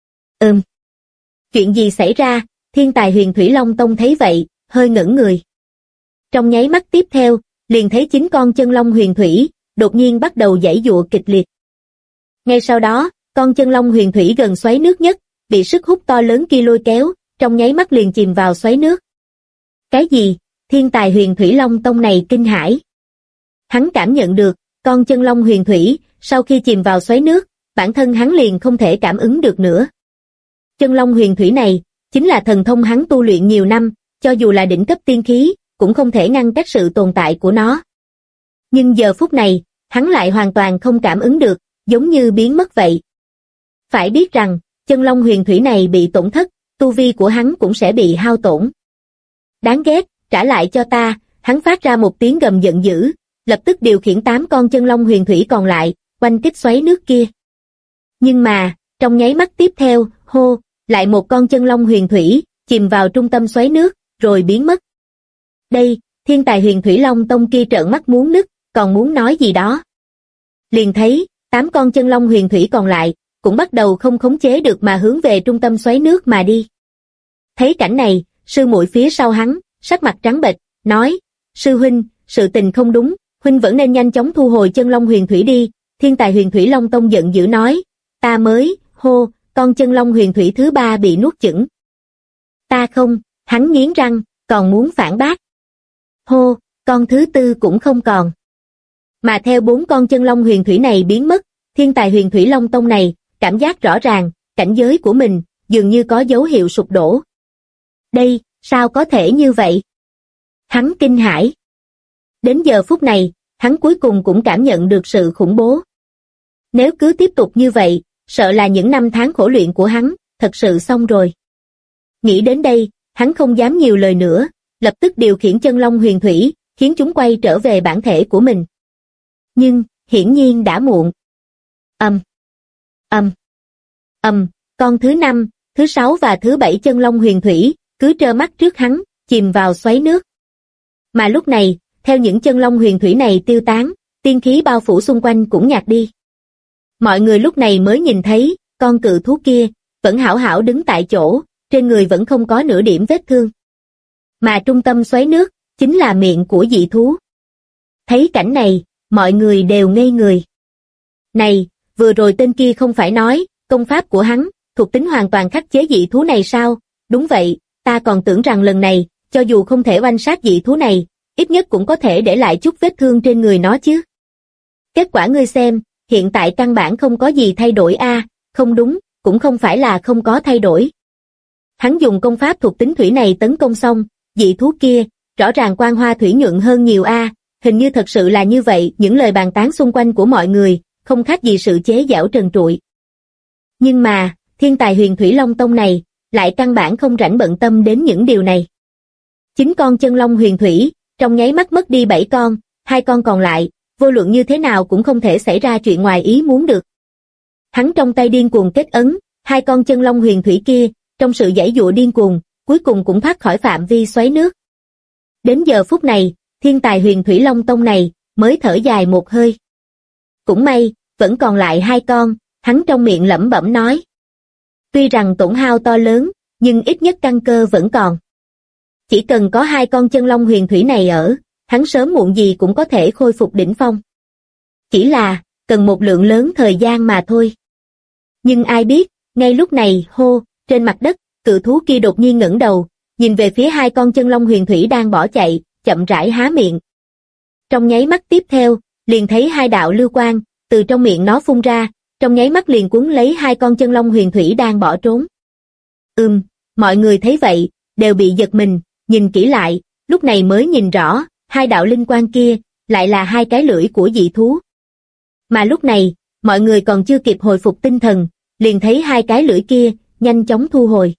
Chuyện gì xảy ra? Thiên tài huyền thủy Long Tông thấy vậy, hơi ngẩn người. Trong nháy mắt tiếp theo, liền thấy 9 con chân long huyền thủy, đột nhiên bắt đầu giãy giụa kịch liệt. Ngay sau đó, con chân long huyền thủy gần xoáy nước nhất, bị sức hút to lớn kia lôi kéo, trong nháy mắt liền chìm vào xoáy nước. Cái gì? Thiên tài huyền thủy Long Tông này kinh hãi. Hắn cảm nhận được, con chân long huyền thủy, sau khi chìm vào xoáy nước, bản thân hắn liền không thể cảm ứng được nữa. Chân long huyền thủy này, chính là thần thông hắn tu luyện nhiều năm, cho dù là đỉnh cấp tiên khí, cũng không thể ngăn cách sự tồn tại của nó. Nhưng giờ phút này, hắn lại hoàn toàn không cảm ứng được, giống như biến mất vậy. Phải biết rằng, chân long huyền thủy này bị tổn thất, tu vi của hắn cũng sẽ bị hao tổn. Đáng ghét, trả lại cho ta, hắn phát ra một tiếng gầm giận dữ, lập tức điều khiển 8 con chân long huyền thủy còn lại, quanh kích xoáy nước kia. Nhưng mà, trong nháy mắt tiếp theo, lại một con chân long huyền thủy, chìm vào trung tâm xoáy nước, rồi biến mất. Đây, thiên tài huyền thủy Long Tông kia trợn mắt muốn nứt, còn muốn nói gì đó. Liền thấy, 8 con chân long huyền thủy còn lại, cũng bắt đầu không khống chế được mà hướng về trung tâm xoáy nước mà đi. Thấy cảnh này, sư muội phía sau hắn, sắc mặt trắng bệch, nói, sư huynh, sự tình không đúng, huynh vẫn nên nhanh chóng thu hồi chân long huyền thủy đi. Thiên tài huyền thủy Long Tông giận dữ nói, ta mới, con chân long huyền thủy thứ 3 bị nuốt chửng. Ta không, hắn nghiến răng, còn muốn phản bác. Con thứ 4 cũng không còn. Mà theo 4 con chân long huyền thủy này biến mất, thiên tài huyền thủy Long Tông này, cảm giác rõ ràng, cảnh giới của mình, dường như có dấu hiệu sụp đổ. Đây, sao có thể như vậy? Hắn kinh hãi. Đến giờ phút này, hắn cuối cùng cũng cảm nhận được sự khủng bố. Nếu cứ tiếp tục như vậy, sợ là những năm tháng khổ luyện của hắn, thật sự xong rồi. Nghĩ đến đây, hắn không dám nhiều lời nữa, lập tức điều khiển chân long huyền thủy, khiến chúng quay trở về bản thể của mình. Nhưng, hiển nhiên đã muộn. Con thứ 5, thứ 6 và thứ 7 chân long huyền thủy, cứ trơ mắt trước hắn, chìm vào xoáy nước. Mà lúc này, theo những chân long huyền thủy này tiêu tán, tiên khí bao phủ xung quanh cũng nhạt đi. Mọi người lúc này mới nhìn thấy, con cự thú kia, vẫn hảo hảo đứng tại chỗ, trên người vẫn không có nửa điểm vết thương. Mà trung tâm xoáy nước, chính là miệng của dị thú. Thấy cảnh này, mọi người đều ngây người. Này, vừa rồi tên kia không phải nói, công pháp của hắn, thuộc tính hoàn toàn khắc chế dị thú này sao? Đúng vậy, ta còn tưởng rằng lần này, cho dù không thể oanh sát dị thú này, ít nhất cũng có thể để lại chút vết thương trên người nó chứ. Kết quả ngươi xem, hiện tại căn bản không có gì thay đổi không đúng, cũng không phải là không có thay đổi. Hắn dùng công pháp thuộc tính thủy này tấn công xong, dị thú kia, rõ ràng quang hoa thủy nhuận hơn nhiều hình như thật sự là như vậy. Những lời bàn tán xung quanh của mọi người, không khác gì sự chế giễu trần trụi. Nhưng mà, thiên tài huyền thủy Long Tông này, lại căn bản không rảnh bận tâm đến những điều này. 9 con chân long huyền thủy, trong nháy mắt mất đi 7 con, 2 con còn lại, vô luận như thế nào cũng không thể xảy ra chuyện ngoài ý muốn được. Hắn trong tay điên cuồng kết ấn, 2 con chân long huyền thủy kia, trong sự giãy giụa điên cuồng, cuối cùng cũng thoát khỏi phạm vi xoáy nước. Đến giờ phút này, thiên tài huyền thủy Long Tông này, mới thở dài một hơi. Cũng may, vẫn còn lại 2 con, hắn trong miệng lẩm bẩm nói. Tuy rằng tổn hao to lớn, nhưng ít nhất căn cơ vẫn còn. Chỉ cần có 2 con chân long huyền thủy này ở, hắn sớm muộn gì cũng có thể khôi phục đỉnh phong. Chỉ là, cần một lượng lớn thời gian mà thôi. Nhưng ai biết, ngay lúc này, trên mặt đất, cự thú kia đột nhiên ngẩng đầu, nhìn về phía 2 con chân long huyền thủy đang bỏ chạy, chậm rãi há miệng. Trong nháy mắt tiếp theo, liền thấy 2 đạo lưu quang, từ trong miệng nó phun ra, trong nháy mắt liền cuốn lấy 2 con chân long huyền thủy đang bỏ trốn. Mọi người thấy vậy, đều bị giật mình, nhìn kỹ lại, lúc này mới nhìn rõ, 2 đạo linh quang kia, lại là 2 cái lưỡi của dị thú. Mà lúc này, mọi người còn chưa kịp hồi phục tinh thần, liền thấy 2 cái lưỡi kia, nhanh chóng thu hồi.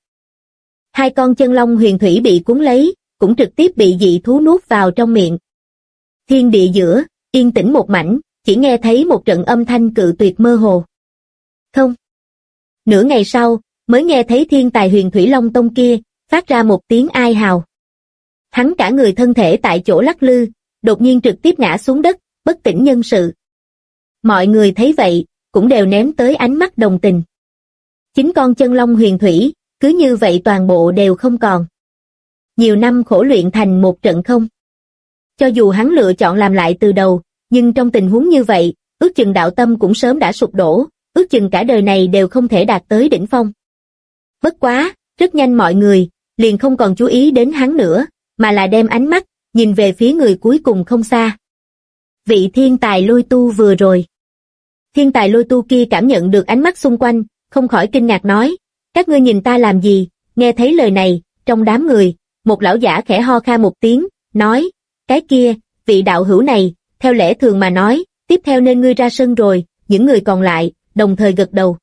2 con chân long huyền thủy bị cuốn lấy, cũng trực tiếp bị dị thú nuốt vào trong miệng. Thiên địa giữa, yên tĩnh một mảnh, chỉ nghe thấy một trận âm thanh cự tuyệt mơ hồ. Không. Nửa ngày sau, mới nghe thấy thiên tài huyền thủy long tông kia, phát ra một tiếng ai hào. Hắn cả người thân thể tại chỗ lắc lư, đột nhiên trực tiếp ngã xuống đất, bất tỉnh nhân sự. Mọi người thấy vậy, cũng đều ném tới ánh mắt đồng tình. 9 con chân long huyền thủy, cứ như vậy toàn bộ đều không còn. Nhiều năm khổ luyện thành một trận không. Cho dù hắn lựa chọn làm lại từ đầu, nhưng trong tình huống như vậy, ước chừng đạo tâm cũng sớm đã sụp đổ, ước chừng cả đời này đều không thể đạt tới đỉnh phong. Bất quá, rất nhanh mọi người, liền không còn chú ý đến hắn nữa, mà là đem ánh mắt, nhìn về phía người cuối cùng không xa. Vị thiên tài lôi tu vừa rồi. Thiên tài lôi tu kia cảm nhận được ánh mắt xung quanh, không khỏi kinh ngạc nói, các ngươi nhìn ta làm gì? Nghe thấy lời này, trong đám người, một lão giả khẽ ho kha một tiếng, nói, cái kia, vị đạo hữu này, theo lẽ thường mà nói, tiếp theo nên ngươi ra sân rồi, những người còn lại, đồng thời gật đầu.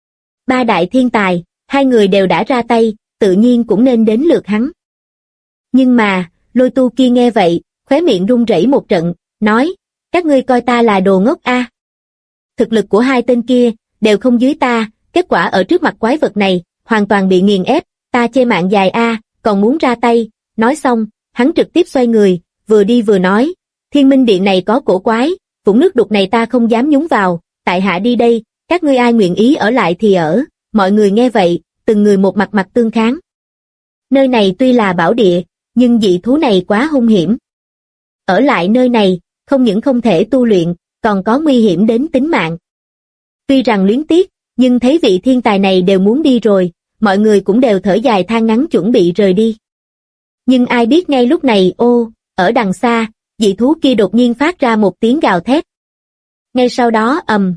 3 đại thiên tài, 2 người đều đã ra tay, tự nhiên cũng nên đến lượt hắn. Nhưng mà, lôi tu kia nghe vậy, khóe miệng run rẩy một trận, nói, các ngươi coi ta là đồ ngốc a? Thực lực của 2 tên kia, đều không dưới ta, kết quả ở trước mặt quái vật này, hoàn toàn bị nghiền ép, ta chê mạng dài a, còn muốn ra tay. Nói xong, hắn trực tiếp xoay người, vừa đi vừa nói, Thiên Minh Điện này có cổ quái, vũng nước đục này ta không dám nhúng vào, tại hạ đi đây, các ngươi ai nguyện ý ở lại thì ở. Mọi người nghe vậy, từng người một mặt tương kháng. Nơi này tuy là bảo địa, nhưng dị thú này quá hung hiểm. Ở lại nơi này, không những không thể tu luyện, còn có nguy hiểm đến tính mạng. Tuy rằng luyến tiếc, nhưng thấy vị thiên tài này đều muốn đi rồi, mọi người cũng đều thở dài than ngắn chuẩn bị rời đi. Nhưng ai biết ngay lúc này ở đằng xa, dị thú kia đột nhiên phát ra một tiếng gào thét. Ngay sau đó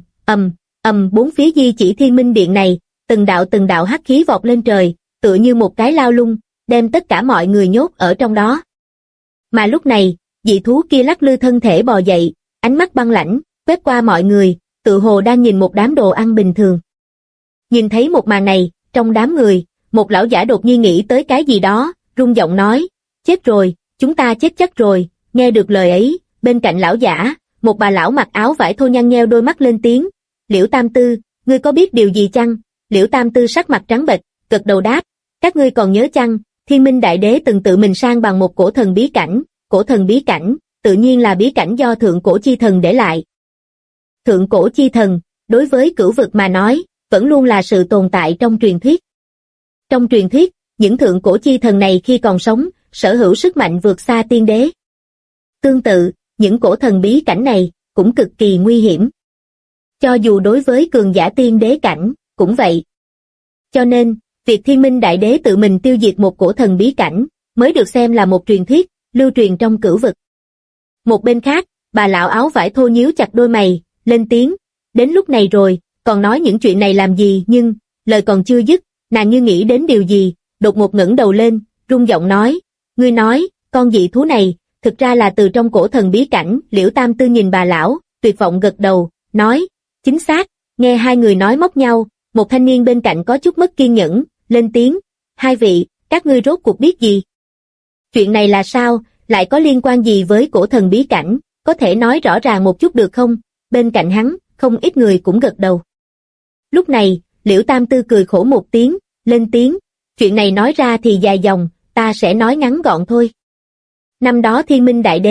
bốn phía di chỉ Thiên Minh Điện này, từng đạo hắc khí vọt lên trời, tựa như một cái lao lung, đem tất cả mọi người nhốt ở trong đó. Mà lúc này, dị thú kia lắc lư thân thể bò dậy, ánh mắt băng lãnh, quét qua mọi người, tự hồ đang nhìn một đám đồ ăn bình thường. Nhìn thấy một màn này, trong đám người, một lão giả đột nhiên nghĩ tới cái gì đó, rung giọng nói, chết rồi, chúng ta chết chắc rồi. Nghe được lời ấy, bên cạnh lão giả, một bà lão mặc áo vải thô nhăn nheo đôi mắt lên tiếng, Liễu Tam Tư, ngươi có biết điều gì chăng? Liễu Tam Tư sắc mặt trắng bệch, gật đầu đáp, các ngươi còn nhớ chăng, Thiên Minh Đại Đế từng tự mình sang bằng một cổ thần bí cảnh, tự nhiên là bí cảnh do Thượng Cổ Chi Thần để lại. Thượng Cổ Chi Thần, đối với cửu vực mà nói, vẫn luôn là sự tồn tại trong truyền thuyết. Trong truyền thuyết, những Thượng Cổ Chi Thần này khi còn sống, sở hữu sức mạnh vượt xa tiên đế. Tương tự, những cổ thần bí cảnh này, cũng cực kỳ nguy hiểm. Cho dù đối với cường giả tiên đế cảnh, cũng vậy. Cho nên, việc Thiên Minh Đại Đế tự mình tiêu diệt một cổ thần bí cảnh, mới được xem là một truyền thuyết, lưu truyền trong cửu vực. Một bên khác, bà lão áo vải thô nhíu chặt đôi mày, lên tiếng, đến lúc này rồi, còn nói những chuyện này làm gì? Nhưng, lời còn chưa dứt, nàng như nghĩ đến điều gì, đột ngột ngẩng đầu lên, rung giọng nói, ngươi nói, con dị thú này, thực ra là từ trong cổ thần bí cảnh. Liễu Tam Tư nhìn bà lão, tuyệt vọng gật đầu, nói, chính xác. Nghe 2 người nói móc nhau, một thanh niên bên cạnh có chút mất kiên nhẫn, lên tiếng, 2 vị, các ngươi rốt cuộc biết gì? Chuyện này là sao, lại có liên quan gì với cổ thần bí cảnh, có thể nói rõ ràng một chút được không? Bên cạnh hắn, không ít người cũng gật đầu. Lúc này, Liễu Tam Tư cười khổ một tiếng, lên tiếng, chuyện này nói ra thì dài dòng, ta sẽ nói ngắn gọn thôi. Năm đó Thiên Minh Đại Đế,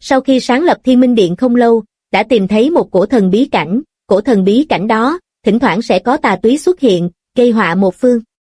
sau khi sáng lập Thiên Minh Điện không lâu, đã tìm thấy một cổ thần bí cảnh, cổ thần bí cảnh đó, thỉnh thoảng sẽ có tà túy xuất hiện, gây họa một phương.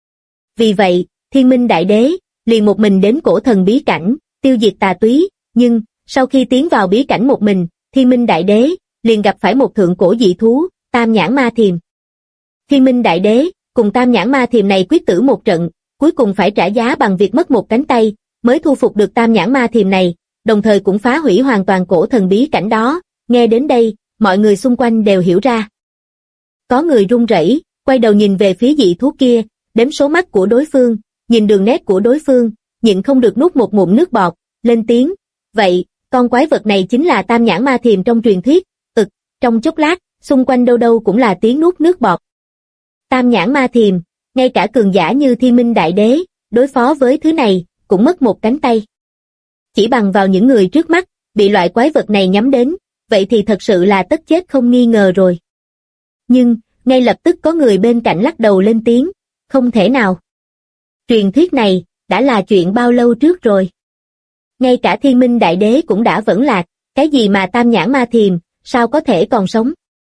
Vì vậy, Thiên Minh Đại Đế liền một mình đến cổ thần bí cảnh, tiêu diệt tà túy, nhưng sau khi tiến vào bí cảnh một mình, Thiên Minh Đại Đế liền gặp phải một thượng cổ dị thú, Tam Nhãn Ma Thiềm. Thiên Minh Đại Đế cùng Tam Nhãn Ma Thiềm này quyết tử một trận, cuối cùng phải trả giá bằng việc mất một cánh tay, mới thu phục được Tam Nhãn Ma Thiềm này, đồng thời cũng phá hủy hoàn toàn cổ thần bí cảnh đó. Nghe đến đây, mọi người xung quanh đều hiểu ra. Có người run rẩy, quay đầu nhìn về phía dị thú kia, đếm số mắt của đối phương, nhìn đường nét của đối phương, nhịn không được nuốt một ngụm nước bọt, lên tiếng, vậy, con quái vật này chính là Tam Nhãn Ma Thiềm trong truyền thuyết. Trong chốc lát, xung quanh đâu đâu cũng là tiếng nuốt nước bọt. Tam Nhãn Ma Thiềm, ngay cả cường giả như Thiên Minh Đại Đế, đối phó với thứ này, cũng mất một cánh tay. Chỉ bằng vào những người trước mắt, bị loại quái vật này nhắm đến, vậy thì thật sự là tất chết không nghi ngờ rồi. Nhưng, ngay lập tức có người bên cạnh lắc đầu lên tiếng, không thể nào. Truyền thuyết này, đã là chuyện bao lâu trước rồi. Ngay cả Thiên Minh Đại Đế cũng đã vẫn lạc, cái gì mà Tam Nhãn Ma Thiềm, sao có thể còn sống.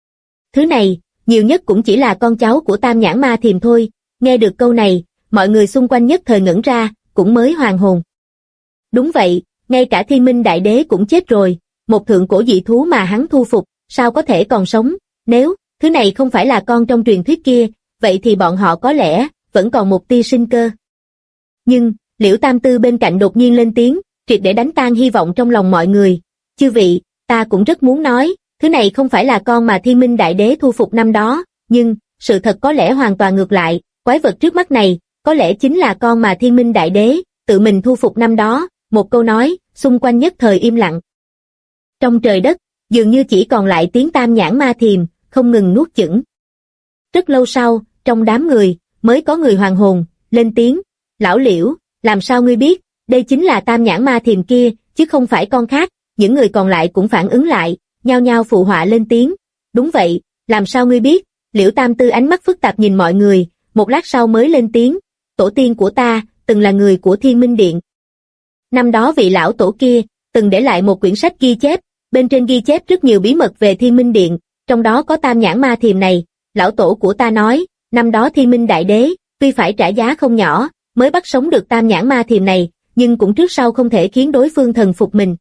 Thứ này, nhiều nhất cũng chỉ là con cháu của Tam Nhãn Ma Thiềm thôi. Nghe được câu này, mọi người xung quanh nhất thời ngẩn ra, cũng mới hoàn hồn. Đúng vậy, ngay cả Thiên Minh Đại Đế cũng chết rồi, một thượng cổ dị thú mà hắn thu phục, sao có thể còn sống, nếu thứ này không phải là con trong truyền thuyết kia, vậy thì bọn họ có lẽ vẫn còn một tia sinh cơ. Nhưng, Liễu Tam Tư bên cạnh đột nhiên lên tiếng, triệt để đánh tan hy vọng trong lòng mọi người. Chư vị, ta cũng rất muốn nói, thứ này không phải là con mà Thiên Minh Đại Đế thu phục năm đó, nhưng, sự thật có lẽ hoàn toàn ngược lại, quái vật trước mắt này, có lẽ chính là con mà Thiên Minh Đại Đế tự mình thu phục năm đó. Một câu nói, xung quanh nhất thời im lặng. Trong trời đất, dường như chỉ còn lại tiếng Tam Nhãn Ma Thiềm, không ngừng nuốt chửng. Rất lâu sau, trong đám người, mới có người hoàn hồn, lên tiếng, lão Liễu, làm sao ngươi biết, đây chính là Tam Nhãn Ma Thiềm kia, chứ không phải con khác. Những người còn lại cũng phản ứng lại, nhao nhao phụ họa lên tiếng, đúng vậy, làm sao ngươi biết. Liễu Tam Tư ánh mắt phức tạp nhìn mọi người, một lát sau mới lên tiếng, tổ tiên của ta, từng là người của Thiên Minh Điện. Năm đó vị lão tổ kia, từng để lại một quyển sách ghi chép, bên trên ghi chép rất nhiều bí mật về Thiên Minh Điện, trong đó có Tam Nhãn Ma Thiềm này. Lão tổ của ta nói, năm đó Thiên Minh Đại Đế, tuy phải trả giá không nhỏ, mới bắt sống được Tam Nhãn Ma Thiềm này, nhưng cũng trước sau không thể khiến đối phương thần phục mình.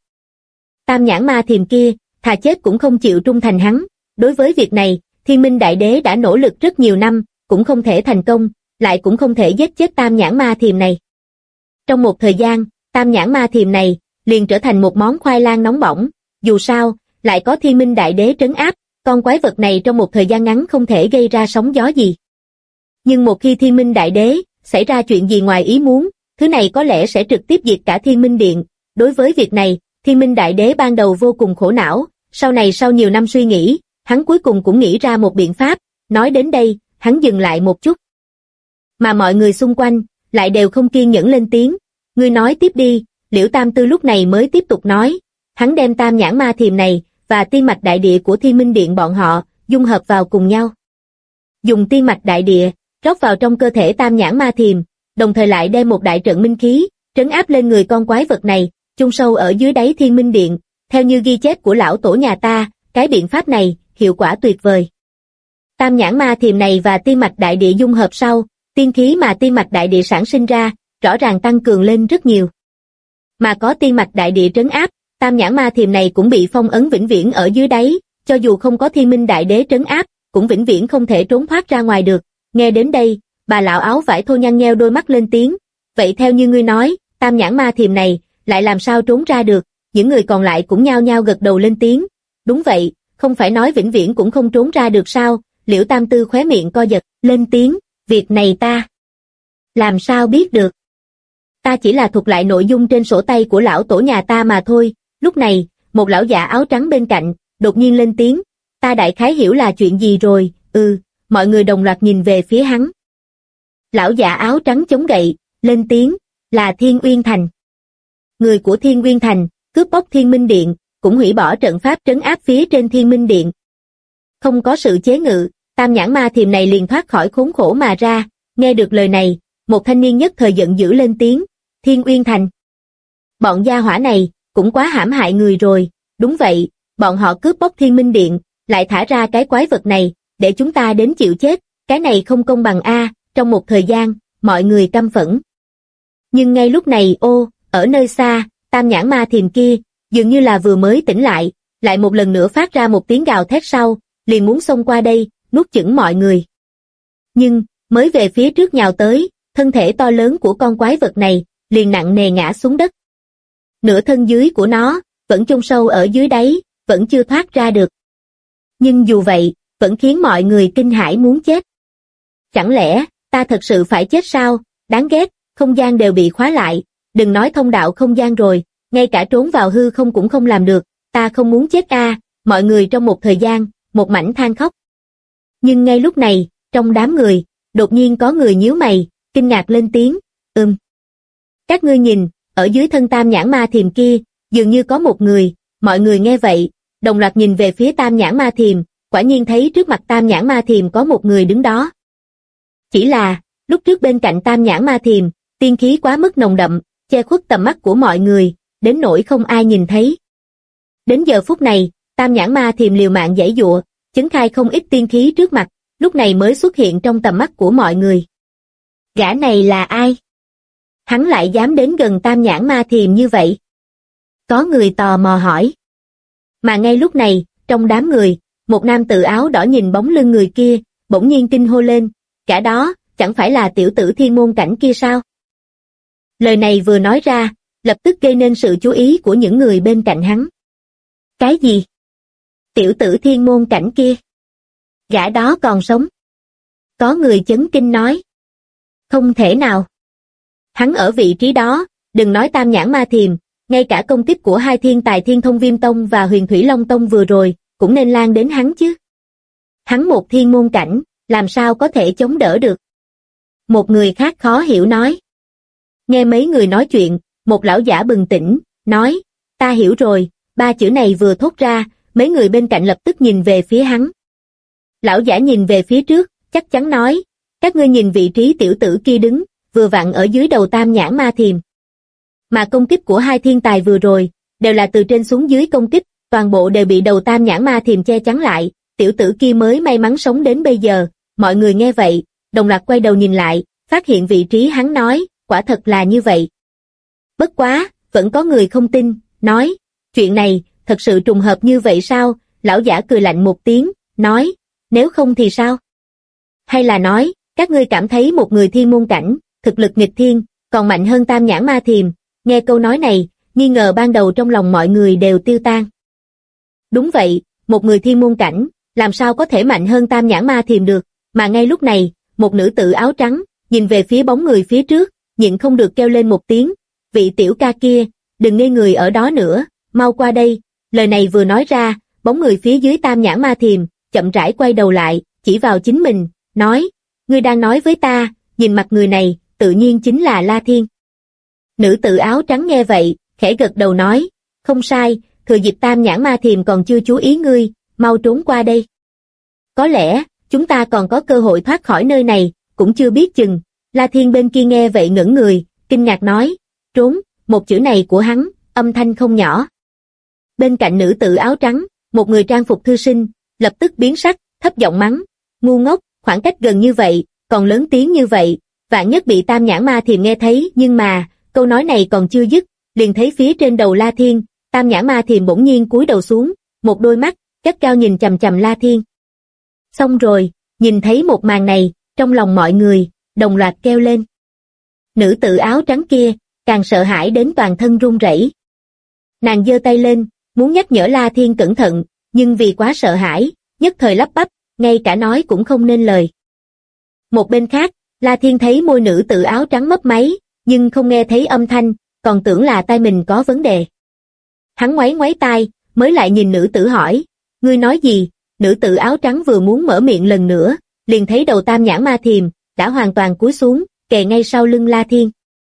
Tam Nhãn Ma Thiềm kia, thà chết cũng không chịu trung thành hắn. Đối với việc này, Thiên Minh Đại Đế đã nỗ lực rất nhiều năm, cũng không thể thành công, lại cũng không thể giết chết Tam Nhãn Ma Thiềm này. Trong một thời gian, Tam Nhãn Ma Thiềm này liền trở thành một món khoai lang nóng bỏng. Dù sao, lại có Thiên Minh Đại Đế trấn áp, con quái vật này trong một thời gian ngắn không thể gây ra sóng gió gì. Nhưng một khi Thiên Minh Đại Đế xảy ra chuyện gì ngoài ý muốn, thứ này có lẽ sẽ trực tiếp diệt cả Thiên Minh Điện. Đối với việc này, Thiên Minh Đại Đế ban đầu vô cùng khổ não, sau nhiều năm suy nghĩ, hắn cuối cùng cũng nghĩ ra một biện pháp. Nói đến đây, hắn dừng lại một chút. Mà mọi người xung quanh lại đều không kiên nhẫn lên tiếng, ngươi nói tiếp đi. Liễu Tam Tư lúc này mới tiếp tục nói, hắn đem Tam Nhãn Ma Thiềm này và tiên mạch đại địa của Thiên Minh Điện bọn họ dung hợp vào cùng nhau. Dùng tiên mạch đại địa rót vào trong cơ thể Tam Nhãn Ma Thiềm, đồng thời lại đem một đại trận minh khí trấn áp lên người con quái vật này, chôn sâu ở dưới đáy Thiên Minh Điện. Theo như ghi chép của lão tổ nhà ta, cái biện pháp này hiệu quả tuyệt vời. Tam Nhãn Ma Thiềm này và tiên mạch đại địa dung hợp sau, tiên khí mà tiên mạch đại địa sản sinh ra rõ ràng tăng cường lên rất nhiều. Mà có tiên mạch đại địa trấn áp, Tam Nhãn Ma Thiềm này cũng bị phong ấn vĩnh viễn ở dưới đáy, cho dù không có Thiên Minh Đại Đế trấn áp, cũng vĩnh viễn không thể trốn thoát ra ngoài được. Nghe đến đây, bà lão áo vải thô nhăn nheo đôi mắt lên tiếng, vậy theo như ngươi nói, Tam Nhãn Ma Thiềm này lại làm sao trốn ra được? Những người còn lại cũng nhao nhao gật đầu lên tiếng, đúng vậy, không phải nói vĩnh viễn cũng không trốn ra được sao? Liễu Tam Tư khóe miệng co giật, lên tiếng, việc này ta làm sao biết được? Ta chỉ là thuật lại nội dung trên sổ tay của lão tổ nhà ta mà thôi. Lúc này, một lão già áo trắng bên cạnh đột nhiên lên tiếng, ta đại khái hiểu là chuyện gì rồi. Mọi người đồng loạt nhìn về phía hắn. Lão già áo trắng chống gậy, lên tiếng, là Thiên Uyên Thành. Người của Thiên Uyên Thành cướp bóc Thiên Minh Điện, cũng hủy bỏ trận pháp trấn áp phía trên Thiên Minh Điện. Không có sự chế ngự, Tam Nhãn Ma Thiềm này liền thoát khỏi khốn khổ mà ra. Nghe được lời này, một thanh niên nhất thời giận dữ lên tiếng, Thiên Uyên Thành. Bọn gia hỏa này, cũng quá hãm hại người rồi. Đúng vậy, bọn họ cướp bóc Thiên Minh Điện, lại thả ra cái quái vật này, để chúng ta đến chịu chết, cái này không công bằng a. Trong một thời gian, mọi người căm phẫn. Nhưng ngay lúc này ở nơi xa, Tam Nhãn Ma Thiềm kia, dường như là vừa mới tỉnh lại một lần nữa phát ra một tiếng gào thét sau, liền muốn xông qua đây, nuốt chửng mọi người. Nhưng, mới về phía trước nhào tới, thân thể to lớn của con quái vật này, liền nặng nề ngã xuống đất. Nửa thân dưới của nó, vẫn chôn sâu ở dưới đáy, vẫn chưa thoát ra được. Nhưng dù vậy, vẫn khiến mọi người kinh hãi muốn chết. Chẳng lẽ, ta thật sự phải chết sao? Đáng ghét, không gian đều bị khóa lại, đừng nói thông đạo không gian rồi, ngay cả trốn vào hư không cũng không làm được, ta không muốn chết a. Mọi người trong một thời gian, một mảnh than khóc. Nhưng ngay lúc này, trong đám người, đột nhiên có người nhíu mày, kinh ngạc lên tiếng, các ngươi nhìn, ở dưới thân Tam Nhãn Ma Thiềm kia, dường như có một người, mọi người nghe vậy, đồng loạt nhìn về phía Tam Nhãn Ma Thiềm, quả nhiên thấy trước mặt Tam Nhãn Ma Thiềm có một người đứng đó. Chỉ là, lúc trước bên cạnh Tam Nhãn Ma Thiềm, tiên khí quá mức nồng đậm, che khuất tầm mắt của mọi người, đến nỗi không ai nhìn thấy. Đến giờ phút này, Tam Nhãn Ma Thiềm liều mạng giãy giụa, chấn khai không ít tiên khí trước mặt, lúc này mới xuất hiện trong tầm mắt của mọi người. Gã này là ai? Hắn lại dám đến gần Tam Nhãn Ma Thiềm như vậy? Có người tò mò hỏi. Mà ngay lúc này, trong đám người, một nam tử áo đỏ nhìn bóng lưng người kia, bỗng nhiên kinh hô lên, gã đó, chẳng phải là tiểu tử Thiên Môn Cảnh kia sao? Lời này vừa nói ra, lập tức gây nên sự chú ý của những người bên cạnh hắn. Cái gì? Tiểu tử Thiên Môn Cảnh kia? Gã đó còn sống? Có người chấn kinh nói. Không thể nào. Hắn ở vị trí đó, đừng nói Tam Nhãn Ma Thiềm, ngay cả công kích của hai thiên tài Thiên Thông Viêm Tông và Huyền Thủy Long Tông vừa rồi, cũng nên lan đến hắn chứ. Hắn một thiên môn cảnh, làm sao có thể chống đỡ được? Một người khác khó hiểu nói. Nghe mấy người nói chuyện, một lão giả bừng tỉnh, nói, ta hiểu rồi, ba chữ này vừa thốt ra, mấy người bên cạnh lập tức nhìn về phía hắn. Lão giả nhìn về phía trước, chắc chắn nói, các ngươi nhìn vị trí tiểu tử kia đứng, vừa vặn ở dưới đầu Tam Nhãn Ma Thiềm. Mà công kích của hai thiên tài vừa rồi, đều là từ trên xuống dưới công kích, toàn bộ đều bị đầu Tam Nhãn Ma Thiềm che chắn lại, tiểu tử kia mới may mắn sống đến bây giờ. Mọi người nghe vậy, đồng loạt quay đầu nhìn lại, phát hiện vị trí hắn nói, quả thật là như vậy. Bất quá, vẫn có người không tin, nói, chuyện này, thật sự trùng hợp như vậy sao? Lão giả cười lạnh một tiếng, nói, nếu không thì sao? Hay là nói, các ngươi cảm thấy một người thiên môn cảnh, thực lực nghịch thiên, còn mạnh hơn Tam Nhãn Ma Thiềm? Nghe câu nói này, nghi ngờ ban đầu trong lòng mọi người đều tiêu tan. Đúng vậy, một người thiên môn cảnh, làm sao có thể mạnh hơn Tam Nhãn Ma Thiềm được? Mà ngay lúc này, một nữ tử áo trắng, nhìn về phía bóng người phía trước, nhịn không được kêu lên một tiếng, vị tiểu ca kia, đừng ngây người ở đó nữa, mau qua đây. Lời này vừa nói ra, bóng người phía dưới Tam Nhãn Ma Thiềm, chậm rãi quay đầu lại, chỉ vào chính mình, nói, ngươi đang nói với ta, nhìn mặt người này, tự nhiên chính là La Thiên. Nữ tử áo trắng nghe vậy, khẽ gật đầu nói, không sai, thừa dịp Tam Nhãn Ma Thiềm còn chưa chú ý ngươi, mau trốn qua đây. Có lẽ, chúng ta còn có cơ hội thoát khỏi nơi này, cũng chưa biết chừng. La Thiên bên kia nghe vậy ngẩn người, kinh ngạc nói, trốn, một chữ này của hắn, âm thanh không nhỏ. Bên cạnh nữ tử áo trắng, một người trang phục thư sinh, lập tức biến sắc, thấp giọng mắng, ngu ngốc, khoảng cách gần như vậy, còn lớn tiếng như vậy, vạn nhất bị Tam Nhãn Ma Thiềm nghe thấy. Nhưng mà, câu nói này còn chưa dứt, liền thấy phía trên đầu La Thiên, Tam Nhãn Ma Thiềm bỗng nhiên cúi đầu xuống, một đôi mắt, gắt gao nhìn chằm chằm La Thiên. Xong rồi, nhìn thấy một màn này, trong lòng mọi người, đồng loạt kêu lên. Nữ tử áo trắng kia, càng sợ hãi đến toàn thân run rẩy. Nàng giơ tay lên, muốn nhắc nhở La Thiên cẩn thận, nhưng vì quá sợ hãi, nhất thời lắp bắp, ngay cả nói cũng không nên lời. Một bên khác, La Thiên thấy môi nữ tử áo trắng mấp máy, nhưng không nghe thấy âm thanh, còn tưởng là tai mình có vấn đề. Hắn ngoáy ngoáy tai, mới lại nhìn nữ tử hỏi, ngươi nói gì? Nữ tử áo trắng vừa muốn mở miệng lần nữa, liền thấy đầu Tam Nhãn Ma Thiềm đã hoàn toàn cúi xuống, kề ngay sau lưng La Thiên.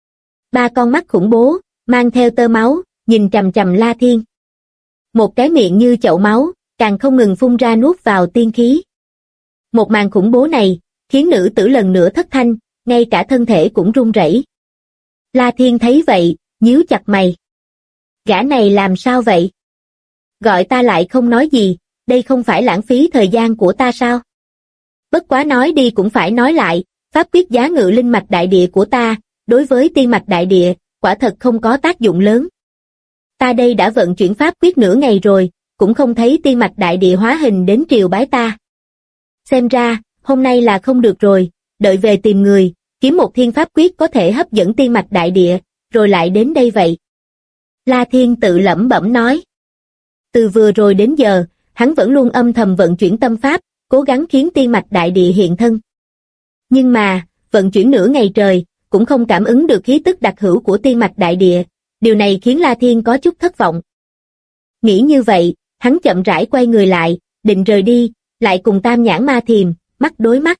Ba con mắt khủng bố, mang theo tơ máu, nhìn chằm chằm La Thiên. Một cái miệng như chậu máu, càng không ngừng phun ra nuốt vào tiên khí. Một màn khủng bố này, khiến nữ tử lần nữa thất thanh, ngay cả thân thể cũng run rẩy. La Thiên thấy vậy, nhíu chặt mày. Gã này làm sao vậy? Gọi ta lại không nói gì, đây không phải lãng phí thời gian của ta sao? Bất quá nói đi cũng phải nói lại, pháp quyết giá ngự linh mạch đại địa của ta, đối với tiên mạch đại địa, quả thật không có tác dụng lớn. Ta đây đã vận chuyển pháp quyết nửa ngày rồi, cũng không thấy tiên mạch đại địa hóa hình đến triều bái ta. Xem ra, hôm nay là không được rồi, đợi về tìm người, kiếm một thiên pháp quyết có thể hấp dẫn tiên mạch đại địa, rồi lại đến đây vậy. La Thiên tự lẩm bẩm nói. Từ vừa rồi đến giờ, hắn vẫn luôn âm thầm vận chuyển tâm pháp, cố gắng khiến tiên mạch đại địa hiện thân. Nhưng mà, vận chuyển nửa ngày trời, cũng không cảm ứng được khí tức đặc hữu của tiên mạch đại địa, điều này khiến La Thiên có chút thất vọng. Nghĩ như vậy, hắn chậm rãi quay người lại, định rời đi, lại cùng Tam Nhãn Ma Thiềm, mắt đối mắt.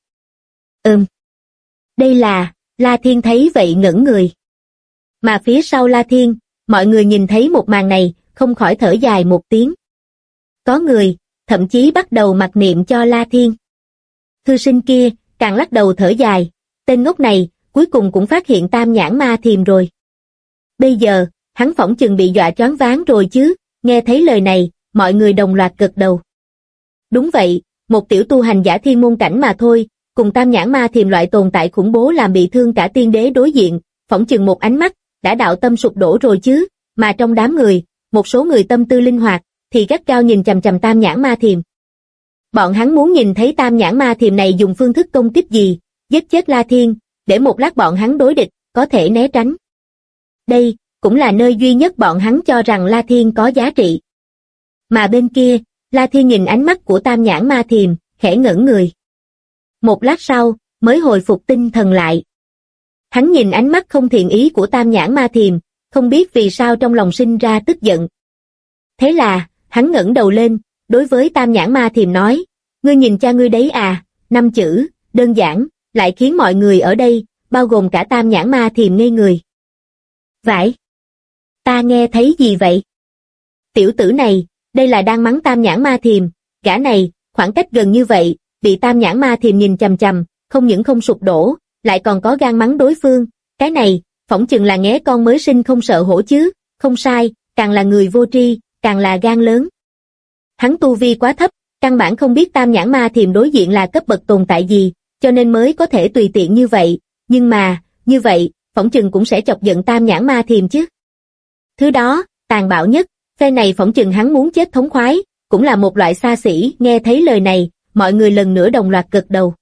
Đây là, La Thiên thấy vậy ngẩn người. Mà phía sau La Thiên, mọi người nhìn thấy một màn này, không khỏi thở dài một tiếng. Có người, thậm chí bắt đầu mặc niệm cho La Thiên. Thư sinh kia, càng lắc đầu thở dài, tên ngốc này, cuối cùng cũng phát hiện Tam Nhãn Ma Thiềm rồi. Bây giờ, hắn phỏng chừng bị dọa choáng váng rồi chứ, nghe thấy lời này, mọi người đồng loạt gật đầu. Đúng vậy, một tiểu tu hành giả thiên môn cảnh mà thôi, cùng Tam Nhãn Ma Thiềm loại tồn tại khủng bố làm bị thương cả tiên đế đối diện, phỏng chừng một ánh mắt, đã đạo tâm sụp đổ rồi chứ, mà trong đám người, một số người tâm tư linh hoạt, thì gắt gao nhìn chằm chằm Tam Nhãn Ma Thiềm. Bọn hắn muốn nhìn thấy Tam Nhãn Ma Thiềm này dùng phương thức công kích gì, giết chết La Thiên, để một lát bọn hắn đối địch, có thể né tránh. Đây, cũng là nơi duy nhất bọn hắn cho rằng La Thiên có giá trị. Mà bên kia, La Thiên nhìn ánh mắt của Tam Nhãn Ma Thiềm, khẽ ngẩn người. Một lát sau, mới hồi phục tinh thần lại. Hắn nhìn ánh mắt không thiện ý của Tam Nhãn Ma Thiềm, không biết vì sao trong lòng sinh ra tức giận. Thế là, hắn ngẩng đầu lên, đối với Tam Nhãn Ma Thiềm nói, ngươi nhìn cha ngươi đấy à, 5 chữ, đơn giản, lại khiến mọi người ở đây, bao gồm cả Tam Nhãn Ma Thiềm ngây người. Vãi! Ta nghe thấy gì vậy? Tiểu tử này, đây là đang mắng Tam Nhãn Ma Thiềm, gã này, khoảng cách gần như vậy, bị Tam Nhãn Ma Thiềm nhìn chằm chằm, không những không sụp đổ, lại còn có gan mắng đối phương, cái này, phỏng chừng là nghé con mới sinh không sợ hổ chứ, không sai, càng là người vô tri, càng là gan lớn. Hắn tu vi quá thấp, căn bản không biết Tam Nhãn Ma Thiềm đối diện là cấp bậc tồn tại gì, cho nên mới có thể tùy tiện như vậy, nhưng mà, như vậy, phỏng chừng cũng sẽ chọc giận Tam Nhãn Ma Thiềm chứ. Thứ đó, tàn bạo nhất, phe này phỏng chừng hắn muốn chết thống khoái, cũng là một loại xa xỉ, nghe thấy lời này, mọi người lần nữa đồng loạt gật đầu.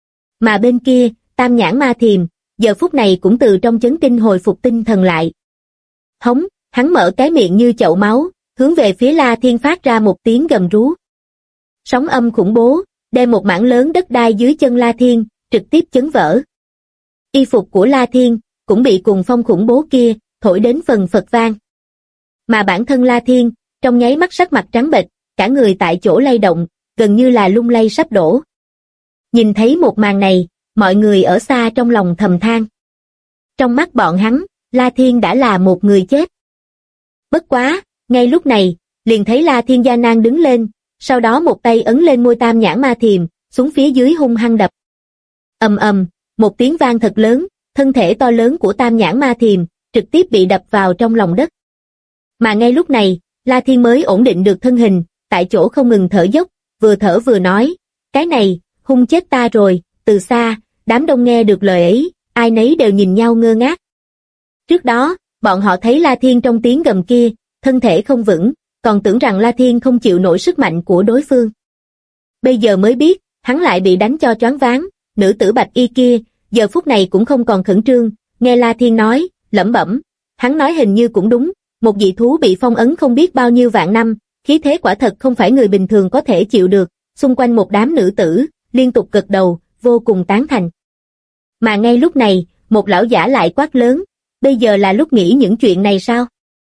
Mà bên kia, Tam Nhãn Ma Thiềm, giờ phút này cũng từ trong chấn kinh hồi phục tinh thần lại. Hống, hắn mở cái miệng như chậu máu, hướng về phía La Thiên phát ra một tiếng gầm rú. Sóng âm khủng bố, đem một mảng lớn đất đai dưới chân La Thiên, trực tiếp chấn vỡ. Y phục của La Thiên, cũng bị cuồng phong khủng bố kia, thổi đến phần phật vang. Mà bản thân La Thiên, trong nháy mắt sắc mặt trắng bệch, cả người tại chỗ lay động, gần như là lung lay sắp đổ. Nhìn thấy một màn này, mọi người ở xa trong lòng thầm than. Trong mắt bọn hắn, La Thiên đã là một người chết. Bất quá, ngay lúc này, liền thấy La Thiên gian nan đứng lên, sau đó một tay ấn lên môi Tam Nhãn Ma Thiềm, xuống phía dưới hung hăng đập. Ầm ầm, một tiếng vang thật lớn, thân thể to lớn của Tam Nhãn Ma Thiềm, trực tiếp bị đập vào trong lòng đất. Mà ngay lúc này, La Thiên mới ổn định được thân hình, tại chỗ không ngừng thở dốc, vừa thở vừa nói, cái này, hung chết ta rồi. Từ xa, đám đông nghe được lời ấy, ai nấy đều nhìn nhau ngơ ngác. Trước đó, bọn họ thấy La Thiên trong tiếng gầm kia, thân thể không vững, còn tưởng rằng La Thiên không chịu nổi sức mạnh của đối phương. Bây giờ mới biết, hắn lại bị đánh cho choáng váng, nữ tử bạch y kia, giờ phút này cũng không còn khẩn trương, nghe La Thiên nói, lẩm bẩm, hắn nói hình như cũng đúng, một dị thú bị phong ấn không biết bao nhiêu vạn năm, khí thế quả thật không phải người bình thường có thể chịu được, xung quanh một đám nữ tử, liên tục gật đầu, vô cùng tán thành. Mà ngay lúc này, một lão giả lại quát lớn, bây giờ là lúc nghĩ những chuyện này sao?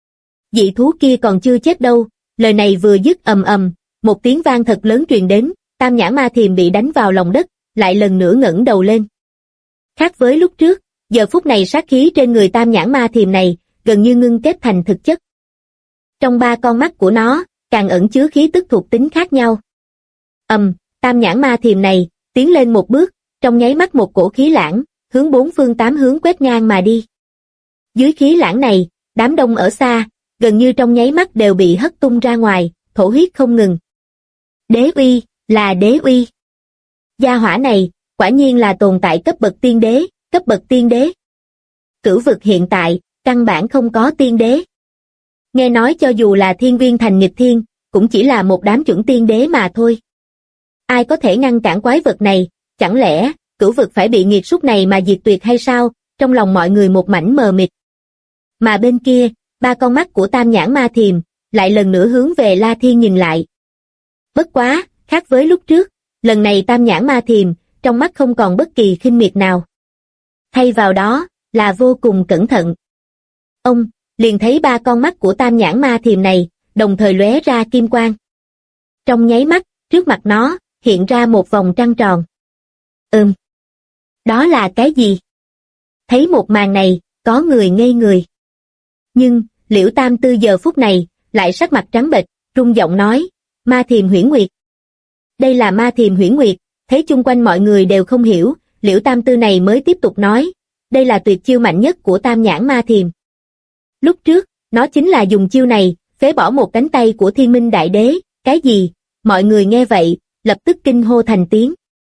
Dị thú kia còn chưa chết đâu, lời này vừa dứt ầm ầm, một tiếng vang thật lớn truyền đến, Tam Nhãn Ma Thiềm bị đánh vào lòng đất, lại lần nữa ngẩng đầu lên. Khác với lúc trước, giờ phút này sát khí trên người Tam Nhãn Ma Thiềm này, gần như ngưng kết thành thực chất. Trong ba con mắt của nó, càng ẩn chứa khí tức thuộc tính khác nhau. Tam Nhãn Ma Thiềm này, tiến lên một bước, trong nháy mắt một cổ khí lãng, hướng bốn phương tám hướng quét ngang mà đi. Dưới khí lãng này, đám đông ở xa, gần như trong nháy mắt đều bị hất tung ra ngoài, thổ huyết không ngừng. Đế uy, là đế uy. Gia hỏa này, quả nhiên là tồn tại cấp bậc tiên đế, cấp bậc tiên đế. Cửu vực hiện tại, căn bản không có tiên đế. Nghe nói cho dù là Thiên Viên Thành nghịch thiên, cũng chỉ là một đám chuẩn tiên đế mà thôi. Ai có thể ngăn cản quái vật này, chẳng lẽ, cửu vực phải bị nghiệt súc này mà diệt tuyệt hay sao? Trong lòng mọi người một mảnh mờ mịt. Mà bên kia, ba con mắt của Tam Nhãn Ma Thiềm, lại lần nữa hướng về La Thiên nhìn lại. Bất quá, khác với lúc trước, lần này Tam Nhãn Ma Thiềm, trong mắt không còn bất kỳ khinh miệt nào. Thay vào đó, là vô cùng cẩn thận. Ông, liền thấy ba con mắt của Tam Nhãn Ma Thiềm này, đồng thời lóe ra kim quang. Trong nháy mắt, trước mặt nó, hiện ra một vòng trăng tròn. Đó là cái gì? Thấy một màn này, có người ngây người. Nhưng, Liễu Tam Tư giờ phút này, lại sắc mặt trắng bệch, run giọng nói, Ma Thiềm Huyễn Nguyệt. Đây là Ma Thiềm Huyễn Nguyệt, thấy chung quanh mọi người đều không hiểu, Liễu Tam Tư này mới tiếp tục nói, đây là tuyệt chiêu mạnh nhất của Tam Nhãn Ma Thiềm. Lúc trước, nó chính là dùng chiêu này, phế bỏ một cánh tay của Thiên Minh Đại Đế, cái gì? Mọi người nghe vậy, lập tức kinh hô thành tiếng.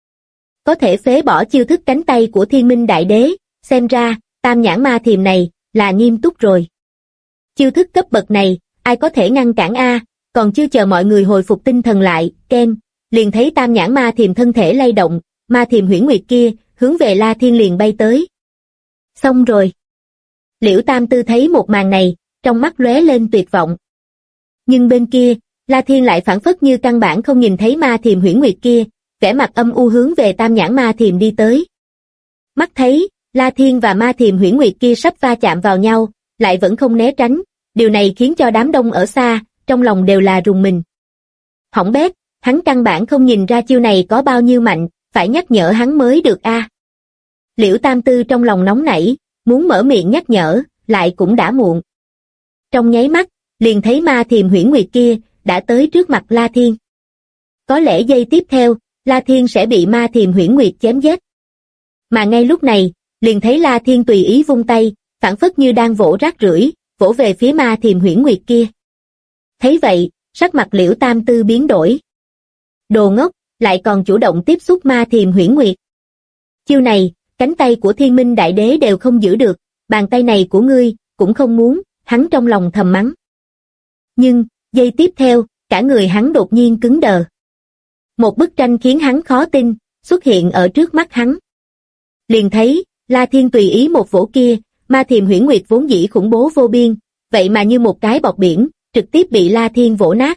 Có thể phế bỏ chiêu thức cánh tay của Thiên Minh Đại Đế, xem ra, Tam Nhãn Ma Thiềm này, là nghiêm túc rồi. Chiêu thức cấp bậc này, ai có thể ngăn cản a? Còn chưa chờ mọi người hồi phục tinh thần lại, ken, liền thấy Tam Nhãn Ma Thiềm thân thể lay động, Ma Thiềm Huyễn Nguyệt kia, hướng về La Thiên liền bay tới. Xong rồi. Liễu Tam Tư thấy một màn này, trong mắt lóe lên tuyệt vọng. Nhưng bên kia, La Thiên lại phảng phất như căn bản không nhìn thấy Ma Thiềm Huyễn Nguyệt kia, vẻ mặt âm u hướng về Tam Nhãn Ma Thiềm đi tới. Mắt thấy, La Thiên và Ma Thiềm Huyễn Nguyệt kia sắp va chạm vào nhau, lại vẫn không né tránh, điều này khiến cho đám đông ở xa, trong lòng đều là rùng mình. Hỏng bét, hắn căn bản không nhìn ra chiêu này có bao nhiêu mạnh, phải nhắc nhở hắn mới được a. Liễu Tam Tư trong lòng nóng nảy, muốn mở miệng nhắc nhở, lại cũng đã muộn. Trong nháy mắt, liền thấy Ma Thiềm Huyễn Nguyệt kia, đã tới trước mặt La Thiên. Có lẽ giây tiếp theo, La Thiên sẽ bị Ma Thiềm Huyễn Nguyệt chém giết. Mà ngay lúc này, liền thấy La Thiên tùy ý vung tay, phảng phất như đang vỗ rác rưởi, vỗ về phía Ma Thiềm Huyễn Nguyệt kia. Thấy vậy, sắc mặt Liễu Tam Tư biến đổi. Đồ ngốc, lại còn chủ động tiếp xúc Ma Thiềm Huyễn Nguyệt. Chiêu này, cánh tay của Thiên Minh Đại Đế đều không giữ được, bàn tay này của ngươi, cũng không muốn, hắn trong lòng thầm mắng. Nhưng, giây tiếp theo, cả người hắn đột nhiên cứng đờ. Một bức tranh khiến hắn khó tin, xuất hiện ở trước mắt hắn. Liền thấy, La Thiên tùy ý một vỗ kia, Ma Thiềm Huyễn Nguyệt vốn dĩ khủng bố vô biên, vậy mà như một cái bọt biển, trực tiếp bị La Thiên vỗ nát.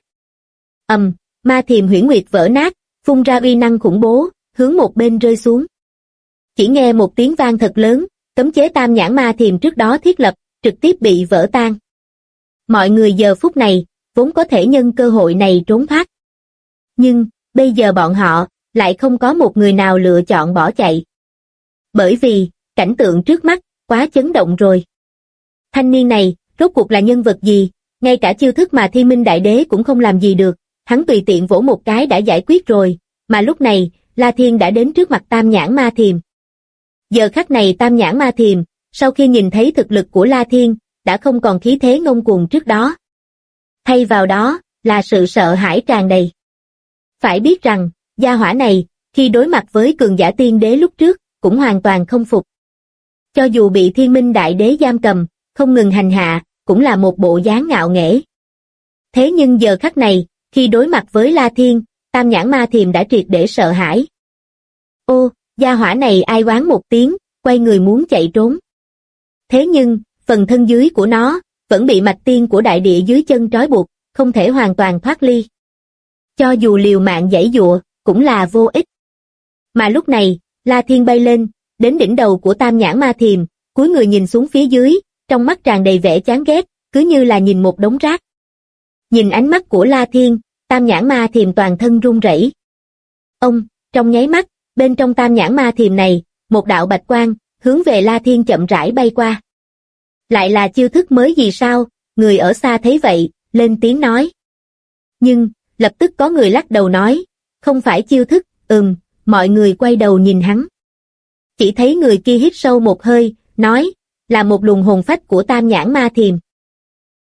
Ma Thiềm Huyễn Nguyệt vỡ nát, phun ra uy năng khủng bố, hướng một bên rơi xuống. Chỉ nghe một tiếng vang thật lớn, cấm chế Tam Nhãn Ma Thiềm trước đó thiết lập, trực tiếp bị vỡ tan. Mọi người giờ phút này, vốn có thể nhân cơ hội này trốn thoát. Nhưng, bây giờ bọn họ, lại không có một người nào lựa chọn bỏ chạy. Bởi vì, cảnh tượng trước mắt, quá chấn động rồi. Thanh niên này, rốt cuộc là nhân vật gì, ngay cả chiêu thức mà Thiên Minh Đại Đế cũng không làm gì được, hắn tùy tiện vỗ một cái đã giải quyết rồi, mà lúc này, La Thiên đã đến trước mặt Tam Nhãn Ma Thiềm. Giờ khắc này Tam Nhãn Ma Thiềm, sau khi nhìn thấy thực lực của La Thiên, đã không còn khí thế ngông cuồng trước đó. Thay vào đó, là sự sợ hãi tràn đầy. Phải biết rằng, gia hỏa này, khi đối mặt với cường giả tiên đế lúc trước, cũng hoàn toàn không phục. Cho dù bị Thiên Minh Đại Đế giam cầm, không ngừng hành hạ, cũng là một bộ dáng ngạo nghễ. Thế nhưng giờ khắc này, khi đối mặt với La Thiên, Tam Nhãn Ma Thiềm đã triệt để sợ hãi. Ô, gia hỏa này ai oán một tiếng, quay người muốn chạy trốn. Thế nhưng, phần thân dưới của nó, vẫn bị mạch tiên của đại địa dưới chân trói buộc, không thể hoàn toàn thoát ly. Cho dù liều mạng giãy giụa, cũng là vô ích. Mà lúc này, La Thiên bay lên, đến đỉnh đầu của Tam Nhãn Ma Thiềm, cúi người nhìn xuống phía dưới, trong mắt tràn đầy vẻ chán ghét, cứ như là nhìn một đống rác. Nhìn ánh mắt của La Thiên, Tam Nhãn Ma Thiềm toàn thân run rẩy. Trong nháy mắt, bên trong Tam Nhãn Ma Thiềm này, một đạo bạch quang, hướng về La Thiên chậm rãi bay qua. Lại là chiêu thức mới gì sao? Người ở xa thấy vậy, lên tiếng nói. Nhưng, lập tức có người lắc đầu nói, không phải chiêu thức, mọi người quay đầu nhìn hắn. Chỉ thấy người kia hít sâu một hơi, nói, là một luồng hồn phách của Tam Nhãn Ma Thiềm.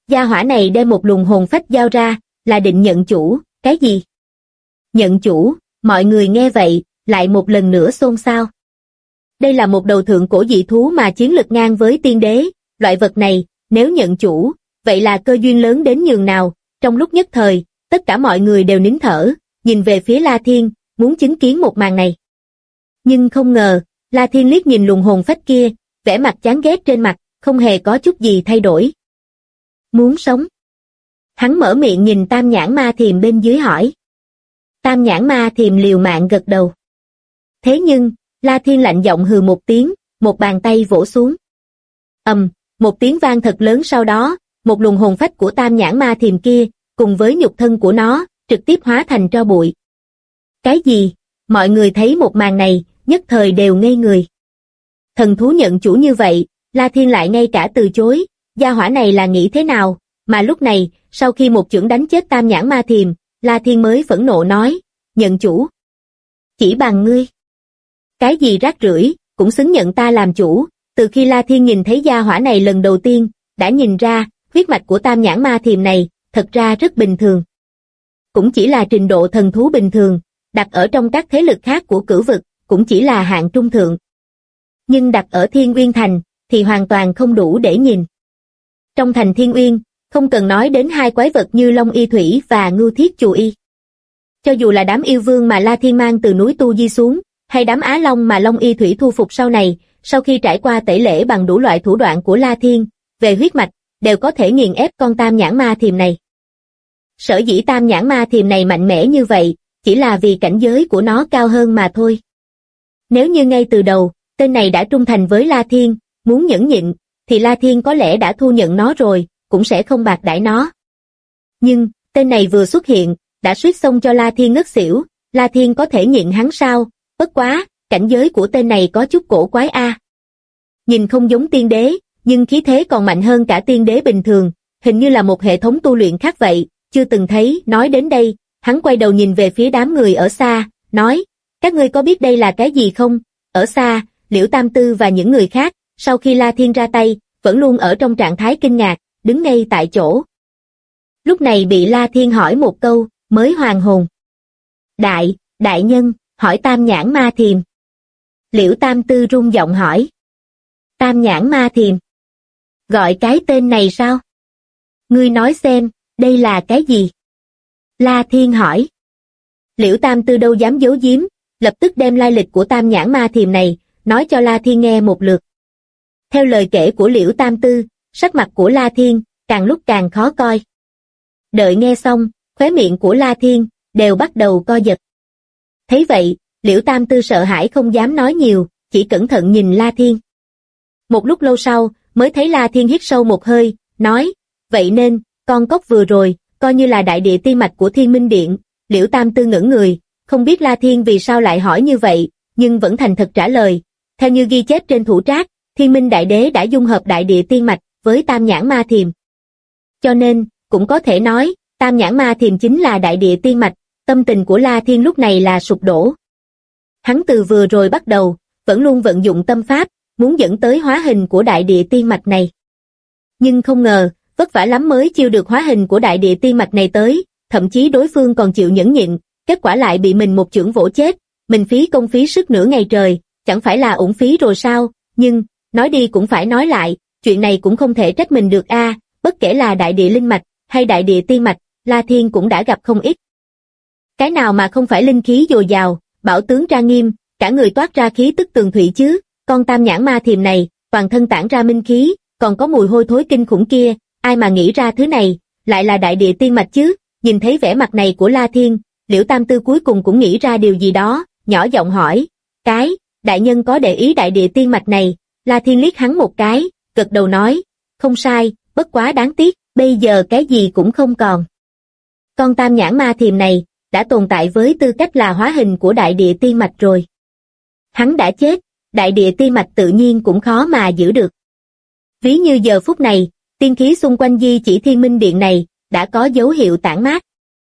Gia hỏa này đem một luồng hồn phách giao ra, là định nhận chủ. Cái gì? Nhận chủ? Mọi người nghe vậy, lại một lần nữa xôn xao. Đây là một đầu thượng cổ dị thú mà chiến lực ngang với tiên đế, loại vật này, nếu nhận chủ, vậy là cơ duyên lớn đến nhường nào. Trong lúc nhất thời, tất cả mọi người đều nín thở, nhìn về phía La Thiên, muốn chứng kiến một màn này. Nhưng không ngờ, La Thiên liếc nhìn luồng hồn phách kia, vẻ mặt chán ghét trên mặt, không hề có chút gì thay đổi. Muốn sống? Hắn mở miệng nhìn Tam Nhãn Ma Thiềm bên dưới hỏi. Tam Nhãn Ma Thiềm liều mạng gật đầu. Thế nhưng, La Thiên lạnh giọng hừ một tiếng, một bàn tay vỗ xuống. Một tiếng vang thật lớn, sau đó, một luồng hồn phách của Tam Nhãn Ma Thiềm kia, cùng với nhục thân của nó, trực tiếp hóa thành tro bụi. Cái gì? Mọi người thấy một màn này, nhất thời đều ngây người. Thần thú nhận chủ như vậy, La Thiên lại ngay cả từ chối, gia hỏa này là nghĩ thế nào? Mà lúc này, sau khi một chưởng đánh chết Tam Nhãn Ma Thiềm, La Thiên mới phẫn nộ nói, nhận chủ. Chỉ bằng ngươi. Cái gì rác rưởi, cũng xứng nhận ta làm chủ. Từ khi La Thiên nhìn thấy gia hỏa này lần đầu tiên, đã nhìn ra, huyết mạch của Tam Nhãn Ma Thiềm này, thật ra rất bình thường. Cũng chỉ là trình độ thần thú bình thường, đặt ở trong các thế lực khác của cửu vực, cũng chỉ là hạng trung thượng. Nhưng đặt ở Thiên Uyên Thành, thì hoàn toàn không đủ để nhìn. Trong thành Thiên Uyên, không cần nói đến hai quái vật như Long Y Thủy và Ngưu Thiết Chù Y. Cho dù là đám yêu vương mà La Thiên mang từ núi Tu Di xuống, hay đám Á Long mà Long Y Thủy thu phục sau này, sau khi trải qua tẩy lễ bằng đủ loại thủ đoạn của La Thiên, về huyết mạch, đều có thể nghiền ép con Tam Nhãn Ma Thiềm này. Sở dĩ Tam Nhãn Ma Thiềm này mạnh mẽ như vậy, chỉ là vì cảnh giới của nó cao hơn mà thôi. Nếu như ngay từ đầu, tên này đã trung thành với La Thiên, muốn nhẫn nhịn, thì La Thiên có lẽ đã thu nhận nó rồi, cũng sẽ không bạc đãi nó. Nhưng, tên này vừa xuất hiện, đã suýt xông cho La Thiên ngất xỉu, La Thiên có thể nhịn hắn sao? Bất quá, cảnh giới của tên này có chút cổ quái a. Nhìn không giống tiên đế, nhưng khí thế còn mạnh hơn cả tiên đế bình thường, hình như là một hệ thống tu luyện khác vậy, chưa từng thấy. Nói đến đây, hắn quay đầu nhìn về phía đám người ở xa, nói, các ngươi có biết đây là cái gì không? Ở xa, Liễu Tam Tư và những người khác, sau khi La Thiên ra tay, vẫn luôn ở trong trạng thái kinh ngạc, đứng ngay tại chỗ. Lúc này bị La Thiên hỏi một câu, mới hoàn hồn. Đại nhân, hỏi Tam Nhãn Ma Thiềm. Liễu Tam Tư run giọng hỏi. Tam Nhãn Ma Thiềm? Gọi cái tên này sao? Ngươi nói xem, đây là cái gì? La Thiên hỏi. Liễu Tam Tư đâu dám giấu giếm, lập tức đem lai lịch của Tam Nhãn Ma Thiềm này, nói cho La Thiên nghe một lượt. Theo lời kể của Liễu Tam Tư, sắc mặt của La Thiên, càng lúc càng khó coi. Đợi nghe xong, khóe miệng của La Thiên, đều bắt đầu co giật. Thấy vậy, Liễu Tam Tư sợ hãi không dám nói nhiều, chỉ cẩn thận nhìn La Thiên. Một lúc lâu sau, mới thấy La Thiên hít sâu một hơi, nói, vậy nên, con cóc vừa rồi, coi như là đại địa tiên mạch của Thiên Minh Điện. Liễu Tam Tư ngẩn người, không biết La Thiên vì sao lại hỏi như vậy, nhưng vẫn thành thật trả lời. Theo như ghi chép trên thủ trác, Thiên Minh Đại Đế đã dung hợp đại địa tiên mạch với Tam Nhãn Ma Thiềm. Cho nên, cũng có thể nói, Tam Nhãn Ma Thiềm chính là đại địa tiên mạch. Tâm tình của La Thiên lúc này là sụp đổ. Hắn từ vừa rồi bắt đầu, vẫn luôn vận dụng tâm pháp, muốn dẫn tới hóa hình của đại địa tiên mạch này. Nhưng không ngờ, vất vả lắm mới chiêu được hóa hình của đại địa tiên mạch này tới, thậm chí đối phương còn chịu nhẫn nhịn, kết quả lại bị mình một chưởng vỗ chết, mình phí công phí sức nửa ngày trời, chẳng phải là uổng phí rồi sao? Nhưng, nói đi cũng phải nói lại, chuyện này cũng không thể trách mình được a, bất kể là đại địa linh mạch hay đại địa tiên mạch, La Thiên cũng đã gặp không ít. Cái nào mà không phải linh khí dồi dào, bảo tướng trang nghiêm, cả người toát ra khí tức tường thụy chứ? Con Tam Nhãn Ma Thiềm này, toàn thân tản ra minh khí, còn có mùi hôi thối kinh khủng kia, ai mà nghĩ ra thứ này, lại là đại địa tiên mạch chứ? Nhìn thấy vẻ mặt này của La Thiên, Liễu Tam Tư cuối cùng cũng nghĩ ra điều gì đó, nhỏ giọng hỏi, đại nhân có để ý đại địa tiên mạch này? La Thiên liếc hắn một cái, gật đầu nói, không sai, bất quá đáng tiếc, bây giờ cái gì cũng không còn. Con Tam Nhãn Ma Thiềm này, đã tồn tại với tư cách là hóa hình của đại địa tiên mạch rồi. Hắn đã chết, đại địa tiên mạch tự nhiên cũng khó mà giữ được. Ví như giờ phút này, tiên khí xung quanh di chỉ Thiên Minh Điện này, đã có dấu hiệu tản mát.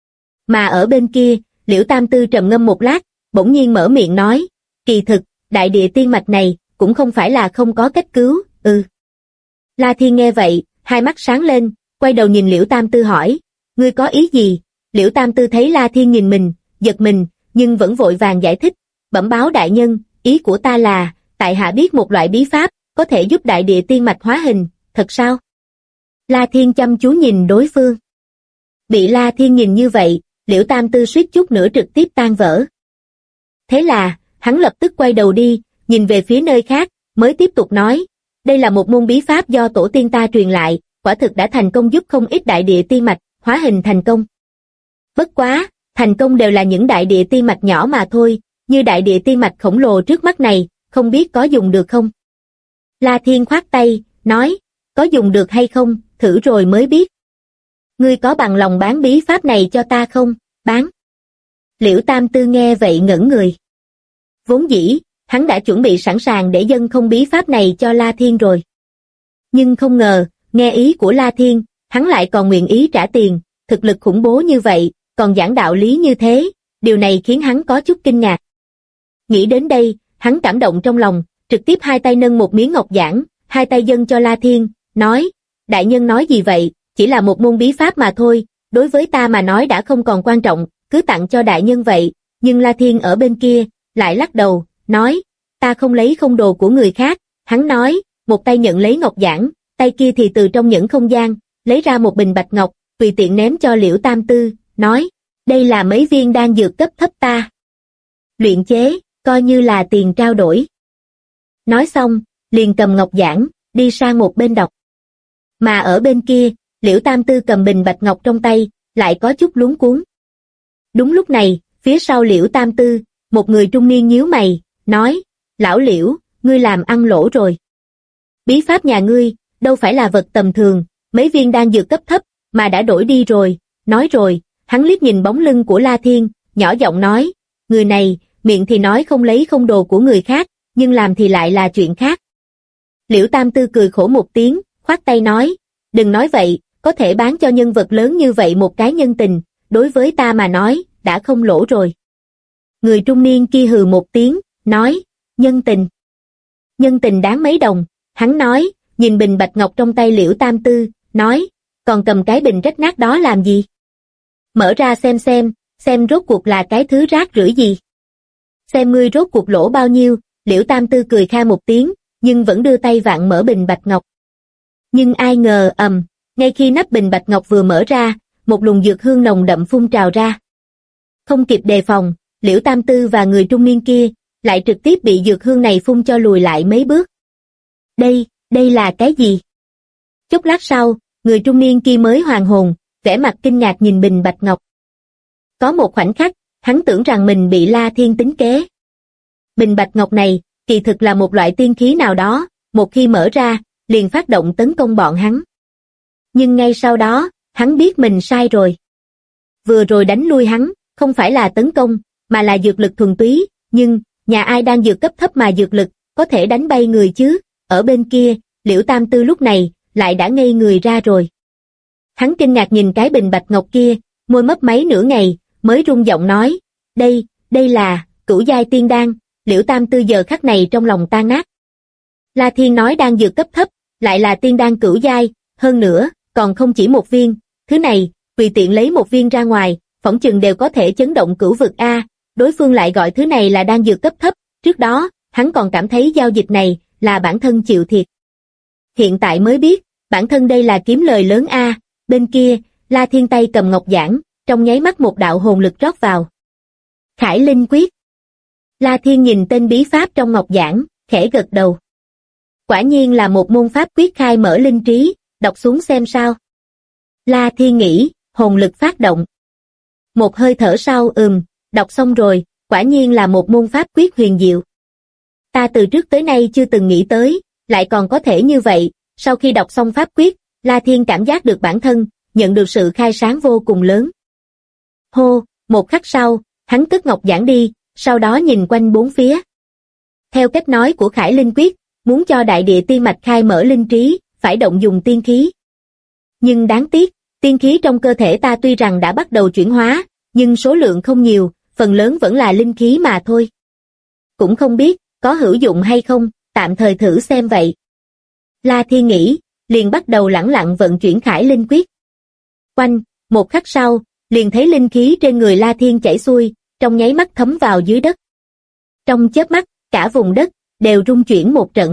Mà ở bên kia, Liễu Tam Tư trầm ngâm một lát, bỗng nhiên mở miệng nói, kỳ thực, đại địa tiên mạch này, cũng không phải là không có cách cứu, La Thiên nghe vậy, hai mắt sáng lên, quay đầu nhìn Liễu Tam Tư hỏi, ngươi có ý gì? Liễu Tam Tư thấy La Thiên nhìn mình, giật mình, nhưng vẫn vội vàng giải thích, bẩm báo đại nhân, ý của ta là, tại hạ biết một loại bí pháp, có thể giúp đại địa tiên mạch hóa hình, thật sao? La Thiên chăm chú nhìn đối phương. Bị La Thiên nhìn như vậy, Liễu Tam Tư suýt chút nữa trực tiếp tan vỡ. Thế là, hắn lập tức quay đầu đi, nhìn về phía nơi khác, mới tiếp tục nói, đây là một môn bí pháp do tổ tiên ta truyền lại, quả thực đã thành công giúp không ít đại địa tiên mạch, hóa hình thành công. Bất quá, thành công đều là những đại địa tiên mạch nhỏ mà thôi, như đại địa tiên mạch khổng lồ trước mắt này, không biết có dùng được không? La Thiên khoát tay, nói, có dùng được hay không, thử rồi mới biết. Ngươi có bằng lòng bán bí pháp này cho ta không? Bán. Liễu Tam Tư nghe vậy ngẩn người. Vốn dĩ, hắn đã chuẩn bị sẵn sàng để dâng không bí pháp này cho La Thiên rồi. Nhưng không ngờ, nghe ý của La Thiên, hắn lại còn nguyện ý trả tiền, thực lực khủng bố như vậy, còn giảng đạo lý như thế, điều này khiến hắn có chút kinh ngạc. Nghĩ đến đây, hắn cảm động trong lòng, trực tiếp hai tay nâng một miếng ngọc giản, hai tay dâng cho La Thiên, nói, đại nhân nói gì vậy, chỉ là một môn bí pháp mà thôi, đối với ta mà nói đã không còn quan trọng, cứ tặng cho đại nhân vậy, nhưng La Thiên ở bên kia, lại lắc đầu, nói, ta không lấy không đồ của người khác, hắn nói, một tay nhận lấy ngọc giản, tay kia thì từ trong những không gian, lấy ra một bình bạch ngọc, tùy tiện ném cho Liễu Tam Tư, nói, đây là mấy viên đan dược cấp thấp ta. Luyện chế, coi như là tiền trao đổi. Nói xong, liền cầm ngọc giản, đi sang một bên đọc. Mà ở bên kia, Liễu Tam Tư cầm bình bạch ngọc trong tay, lại có chút luống cuống. Đúng lúc này, phía sau Liễu Tam Tư, một người trung niên nhíu mày, nói, lão Liễu, ngươi làm ăn lỗ rồi. Bí pháp nhà ngươi, đâu phải là vật tầm thường, mấy viên đan dược cấp thấp, mà đã đổi đi rồi, nói rồi, hắn liếc nhìn bóng lưng của La Thiên, nhỏ giọng nói, người này, miệng thì nói không lấy không đồ của người khác, nhưng làm thì lại là chuyện khác. Liễu Tam Tư cười khổ một tiếng, khoát tay nói, đừng nói vậy, có thể bán cho nhân vật lớn như vậy một cái nhân tình, đối với ta mà nói, đã không lỗ rồi. Người trung niên kia hừ một tiếng, nói, nhân tình. Nhân tình đáng mấy đồng, hắn nói, nhìn bình bạch ngọc trong tay Liễu Tam Tư, nói, còn cầm cái bình rách nát đó làm gì? Mở ra xem rốt cuộc là cái thứ rác rưởi gì. Xem ngươi rốt cuộc lỗ bao nhiêu, Liễu Tam Tư cười kha một tiếng, nhưng vẫn đưa tay vặn mở bình bạch ngọc. Nhưng ai ngờ ngay khi nắp bình bạch ngọc vừa mở ra, một luồng dược hương nồng đậm phun trào ra. Không kịp đề phòng, Liễu Tam Tư và người trung niên kia, lại trực tiếp bị dược hương này phun cho lùi lại mấy bước. Đây là cái gì? Chốc lát sau, người trung niên kia mới hoàn hồn, vẻ mặt kinh ngạc nhìn bình bạch ngọc. Có một khoảnh khắc, hắn tưởng rằng mình bị La Thiên tính kế. Bình bạch ngọc này, kỳ thực là một loại tiên khí nào đó, một khi mở ra, liền phát động tấn công bọn hắn. Nhưng ngay sau đó, hắn biết mình sai rồi. Vừa rồi đánh lui hắn, không phải là tấn công, mà là dược lực thuần túy, nhưng, nhà ai đang dược cấp thấp mà dược lực, có thể đánh bay người chứ, ở bên kia, Liễu Tam Tư lúc này, lại đã ngây người ra rồi. Hắn kinh ngạc nhìn cái bình bạch ngọc kia, môi mấp máy nửa ngày, mới run giọng nói, đây là, cửu giai tiên đan. Liễu Tam Tư giờ khắc này trong lòng tan nát. La Thiên nói đang dược cấp thấp, lại là tiên đan cửu giai, hơn nữa, còn không chỉ một viên, thứ này, tùy tiện lấy một viên ra ngoài, phỏng chừng đều có thể chấn động cửu vực A, đối phương lại gọi thứ này là đan dược cấp thấp, trước đó, hắn còn cảm thấy giao dịch này, là bản thân chịu thiệt. Hiện tại mới biết, bản thân đây là kiếm lời lớn A, bên kia, La Thiên tay cầm ngọc giản, trong nháy mắt một đạo hồn lực rót vào. Khải Linh Quyết. La Thiên nhìn tên bí pháp trong ngọc giản, khẽ gật đầu. Quả nhiên là một môn pháp quyết khai mở linh trí, đọc xuống xem sao. La Thiên nghĩ, hồn lực phát động. Một hơi thở sau đọc xong rồi, quả nhiên là một môn pháp quyết huyền diệu. Ta từ trước tới nay chưa từng nghĩ tới, lại còn có thể như vậy, sau khi đọc xong pháp quyết, La Thiên cảm giác được bản thân, nhận được sự khai sáng vô cùng lớn. Hô, một khắc sau, hắn cất ngọc giản đi, sau đó nhìn quanh bốn phía. Theo cách nói của Khải Linh Quyết, muốn cho đại địa tiên mạch khai mở linh trí, phải động dùng tiên khí. Nhưng đáng tiếc, tiên khí trong cơ thể ta tuy rằng đã bắt đầu chuyển hóa, nhưng số lượng không nhiều, phần lớn vẫn là linh khí mà thôi. Cũng không biết, có hữu dụng hay không, tạm thời thử xem vậy. La Thiên nghĩ, liền bắt đầu lẳng lặng vận chuyển Khải Linh Quyết. Oanh, một khắc sau, liền thấy linh khí trên người La Thiên chảy xuôi, trong nháy mắt thấm vào dưới đất. Trong chớp mắt, cả vùng đất đều rung chuyển một trận.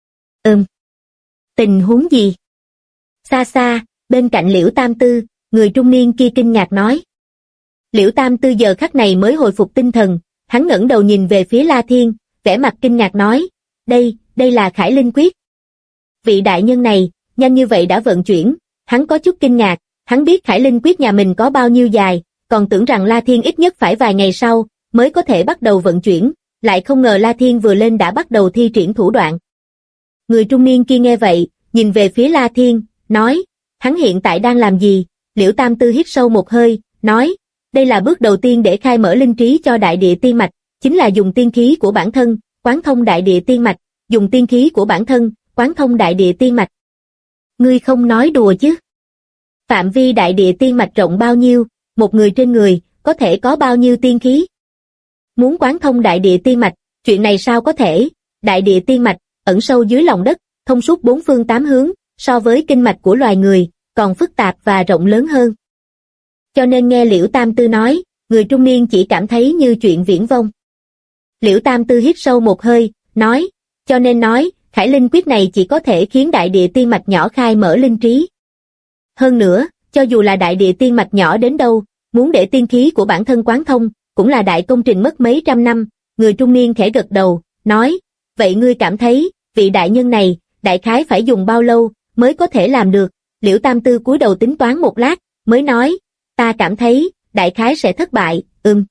Tình huống gì? Xa xa, bên cạnh Liễu Tam Tư, người trung niên kia kinh ngạc nói. Liễu Tam Tư giờ khắc này mới hồi phục tinh thần, hắn ngẩng đầu nhìn về phía La Thiên, vẻ mặt kinh ngạc nói, đây là Khải Linh Quyết. Vị đại nhân này, nhanh như vậy đã vận chuyển, hắn có chút kinh ngạc, hắn biết Khải Linh Quyết nhà mình có bao nhiêu dài, còn tưởng rằng La Thiên ít nhất phải vài ngày sau, mới có thể bắt đầu vận chuyển, lại không ngờ La Thiên vừa lên đã bắt đầu thi triển thủ đoạn. Người trung niên kia nghe vậy, nhìn về phía La Thiên, nói, hắn hiện tại đang làm gì? Liễu Tam Tư hít sâu một hơi, nói, đây là bước đầu tiên để khai mở linh trí cho đại địa tiên mạch, chính là dùng tiên khí của bản thân, quán thông đại địa tiên mạch, dùng tiên khí của bản thân, quán thông đại địa tiên mạch. Ngươi không nói đùa chứ? Phạm vi đại địa tiên mạch rộng bao nhiêu, một người trên người, có thể có bao nhiêu tiên khí? Muốn quán thông đại địa tiên mạch, chuyện này sao có thể? Đại địa tiên mạch, ẩn sâu dưới lòng đất, thông suốt bốn phương tám hướng, so với kinh mạch của loài người, còn phức tạp và rộng lớn hơn. Cho nên nghe Liễu Tam Tư nói, người trung niên chỉ cảm thấy như chuyện viển vông. Liễu Tam Tư hít sâu một hơi, nói, cho nên nói, Khải Linh Quyết này chỉ có thể khiến đại địa tiên mạch nhỏ khai mở linh trí. Hơn nữa, cho dù là đại địa tiên mạch nhỏ đến đâu, muốn để tiên khí của bản thân quán thông, cũng là đại công trình mất mấy trăm năm. Người trung niên khẽ gật đầu, nói, vậy ngươi cảm thấy, vị đại nhân này, đại khái phải dùng bao lâu, mới có thể làm được? Liễu Tam Tư cúi đầu tính toán một lát, mới nói, ta cảm thấy, đại khái sẽ thất bại.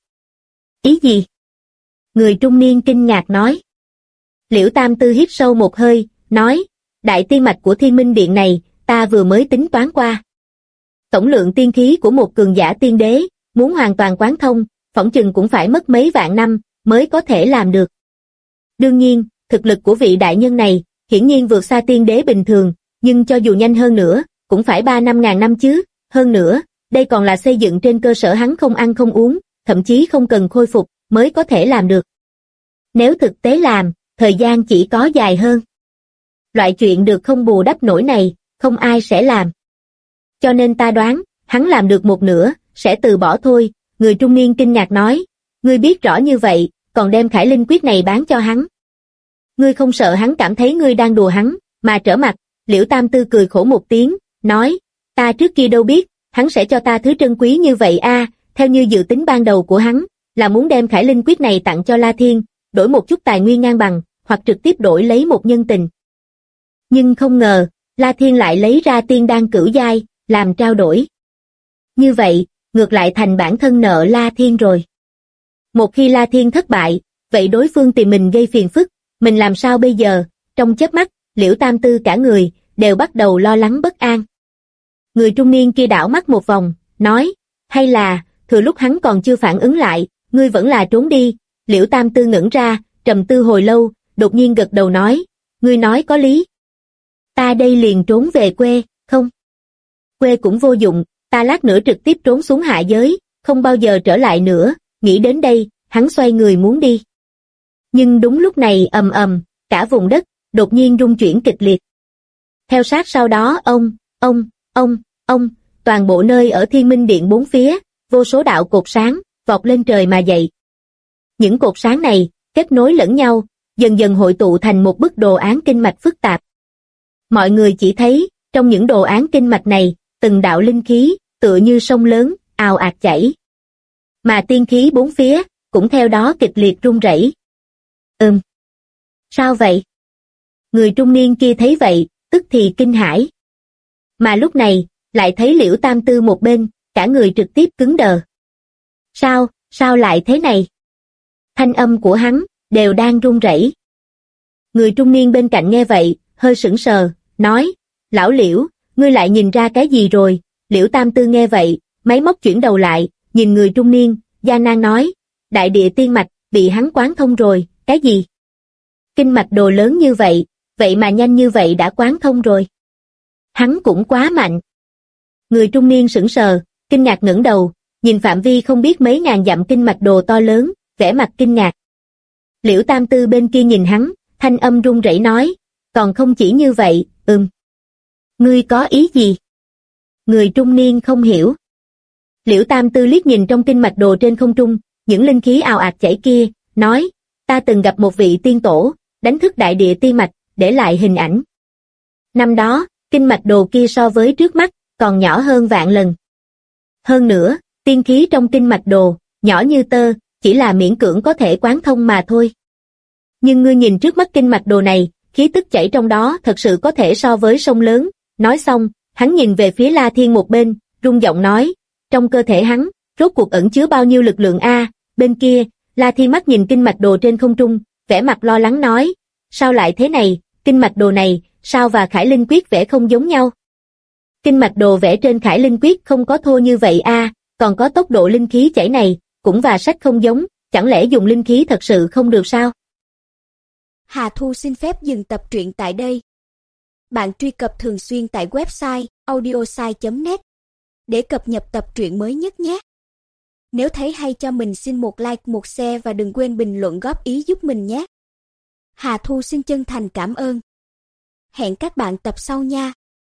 Ý gì? Người trung niên kinh ngạc nói. Liễu Tam Tư hít sâu một hơi, nói, đại tiên mạch của Thiên Minh Điện này, ta vừa mới tính toán qua. Tổng lượng tiên khí của một cường giả tiên đế, muốn hoàn toàn quán thông, phỏng chừng cũng phải mất mấy vạn năm, mới có thể làm được. Đương nhiên, thực lực của vị đại nhân này, hiển nhiên vượt xa tiên đế bình thường, nhưng cho dù nhanh hơn nữa, cũng phải 3-5 ngàn năm chứ. Hơn nữa, đây còn là xây dựng trên cơ sở hắn không ăn không uống, thậm chí không cần khôi phục, mới có thể làm được. Nếu thực tế làm, thời gian chỉ có dài hơn. Loại chuyện được không bù đắp nổi này, không ai sẽ làm. Cho nên ta đoán, hắn làm được một nửa, sẽ từ bỏ thôi. Người trung niên kinh ngạc nói, ngươi biết rõ như vậy, còn đem Khải Linh Quyết này bán cho hắn. Ngươi không sợ hắn cảm thấy ngươi đang đùa hắn, mà trở mặt? Liễu Tam Tư cười khổ một tiếng, nói, ta trước kia đâu biết, hắn sẽ cho ta thứ trân quý như vậy a. Theo như dự tính ban đầu của hắn, là muốn đem Khải Linh Quyết này tặng cho La Thiên, đổi một chút tài nguyên ngang bằng, hoặc trực tiếp đổi lấy một nhân tình. Nhưng không ngờ, La Thiên lại lấy ra tiên đan cửu giai, làm trao đổi. Như vậy, ngược lại thành bản thân nợ La Thiên rồi. Một khi La Thiên thất bại, vậy đối phương tìm mình gây phiền phức, mình làm sao bây giờ? Trong chớp mắt, Liễu Tam Tư cả người, đều bắt đầu lo lắng bất an. Người trung niên kia đảo mắt một vòng, nói, hay là, thừa lúc hắn còn chưa phản ứng lại, ngươi vẫn là trốn đi. Liễu Tam Tư ngẩn ra, trầm tư hồi lâu, đột nhiên gật đầu nói, ngươi nói có lý. Ta đây liền trốn về quê, không? Quê cũng vô dụng, ta lát nữa trực tiếp trốn xuống hạ giới, không bao giờ trở lại nữa. Nghĩ đến đây, hắn xoay người muốn đi. Nhưng đúng lúc này ầm ầm, cả vùng đất, đột nhiên rung chuyển kịch liệt. Theo sát sau đó ông, toàn bộ nơi ở Thiên Minh Điện bốn phía, vô số đạo cột sáng, vọt lên trời mà dậy. Những cột sáng này, kết nối lẫn nhau, dần dần hội tụ thành một bức đồ án kinh mạch phức tạp. Mọi người chỉ thấy, trong những đồ án kinh mạch này, từng đạo linh khí, tựa như sông lớn, ào ạt chảy. Mà tiên khí bốn phía, cũng theo đó kịch liệt rung rẩy. Sao vậy? Người trung niên kia thấy vậy, tức thì kinh hãi. Mà lúc này, lại thấy Liễu Tam Tư một bên, cả người trực tiếp cứng đờ. Sao lại thế này? Thanh âm của hắn, đều đang run rẩy. Người trung niên bên cạnh nghe vậy, hơi sững sờ, nói, lão Liễu, ngươi lại nhìn ra cái gì rồi? Liễu Tam Tư nghe vậy, máy móc chuyển đầu lại, nhìn người trung niên, gian nan nói, đại địa tiên mạch, bị hắn quán thông rồi. Cái gì? Kinh mạch đồ lớn như vậy, vậy mà nhanh như vậy đã quán thông rồi. Hắn cũng quá mạnh. Người trung niên sững sờ, kinh ngạc ngẩng đầu, nhìn phạm vi không biết mấy ngàn dặm kinh mạch đồ to lớn, vẻ mặt kinh ngạc. Liễu Tam Tư bên kia nhìn hắn, thanh âm run rẩy nói, còn không chỉ như vậy, Ngươi có ý gì? Người trung niên không hiểu. Liễu Tam Tư liếc nhìn trong kinh mạch đồ trên không trung, những linh khí ào ạt chảy kia, nói, ta từng gặp một vị tiên tổ, đánh thức đại địa tiên mạch, để lại hình ảnh. Năm đó, kinh mạch đồ kia so với trước mắt, còn nhỏ hơn vạn lần. Hơn nữa, tiên khí trong kinh mạch đồ, nhỏ như tơ, chỉ là miễn cưỡng có thể quán thông mà thôi. Nhưng ngươi nhìn trước mắt kinh mạch đồ này, khí tức chảy trong đó thật sự có thể so với sông lớn. Nói xong, hắn nhìn về phía La Thiên một bên, rung giọng nói, trong cơ thể hắn, rốt cuộc ẩn chứa bao nhiêu lực lượng a? Bên kia, La Thiên mắt nhìn kinh mạch đồ trên không trung, vẻ mặt lo lắng nói, sao lại thế này, kinh mạch đồ này, sao và Khải Linh Quyết vẽ không giống nhau? Kinh mạch đồ vẽ trên Khải Linh Quyết không có thô như vậy a, còn có tốc độ linh khí chảy này, cũng và sách không giống, chẳng lẽ dùng linh khí thật sự không được sao? Hà Thu xin phép dừng tập truyện tại đây. Bạn truy cập thường xuyên tại website audiosai.net để cập nhật tập truyện mới nhất nhé. Nếu thấy hay cho mình xin một like, một share và đừng quên bình luận góp ý giúp mình nhé. Hà Thu xin chân thành cảm ơn. Hẹn các bạn tập sau nha.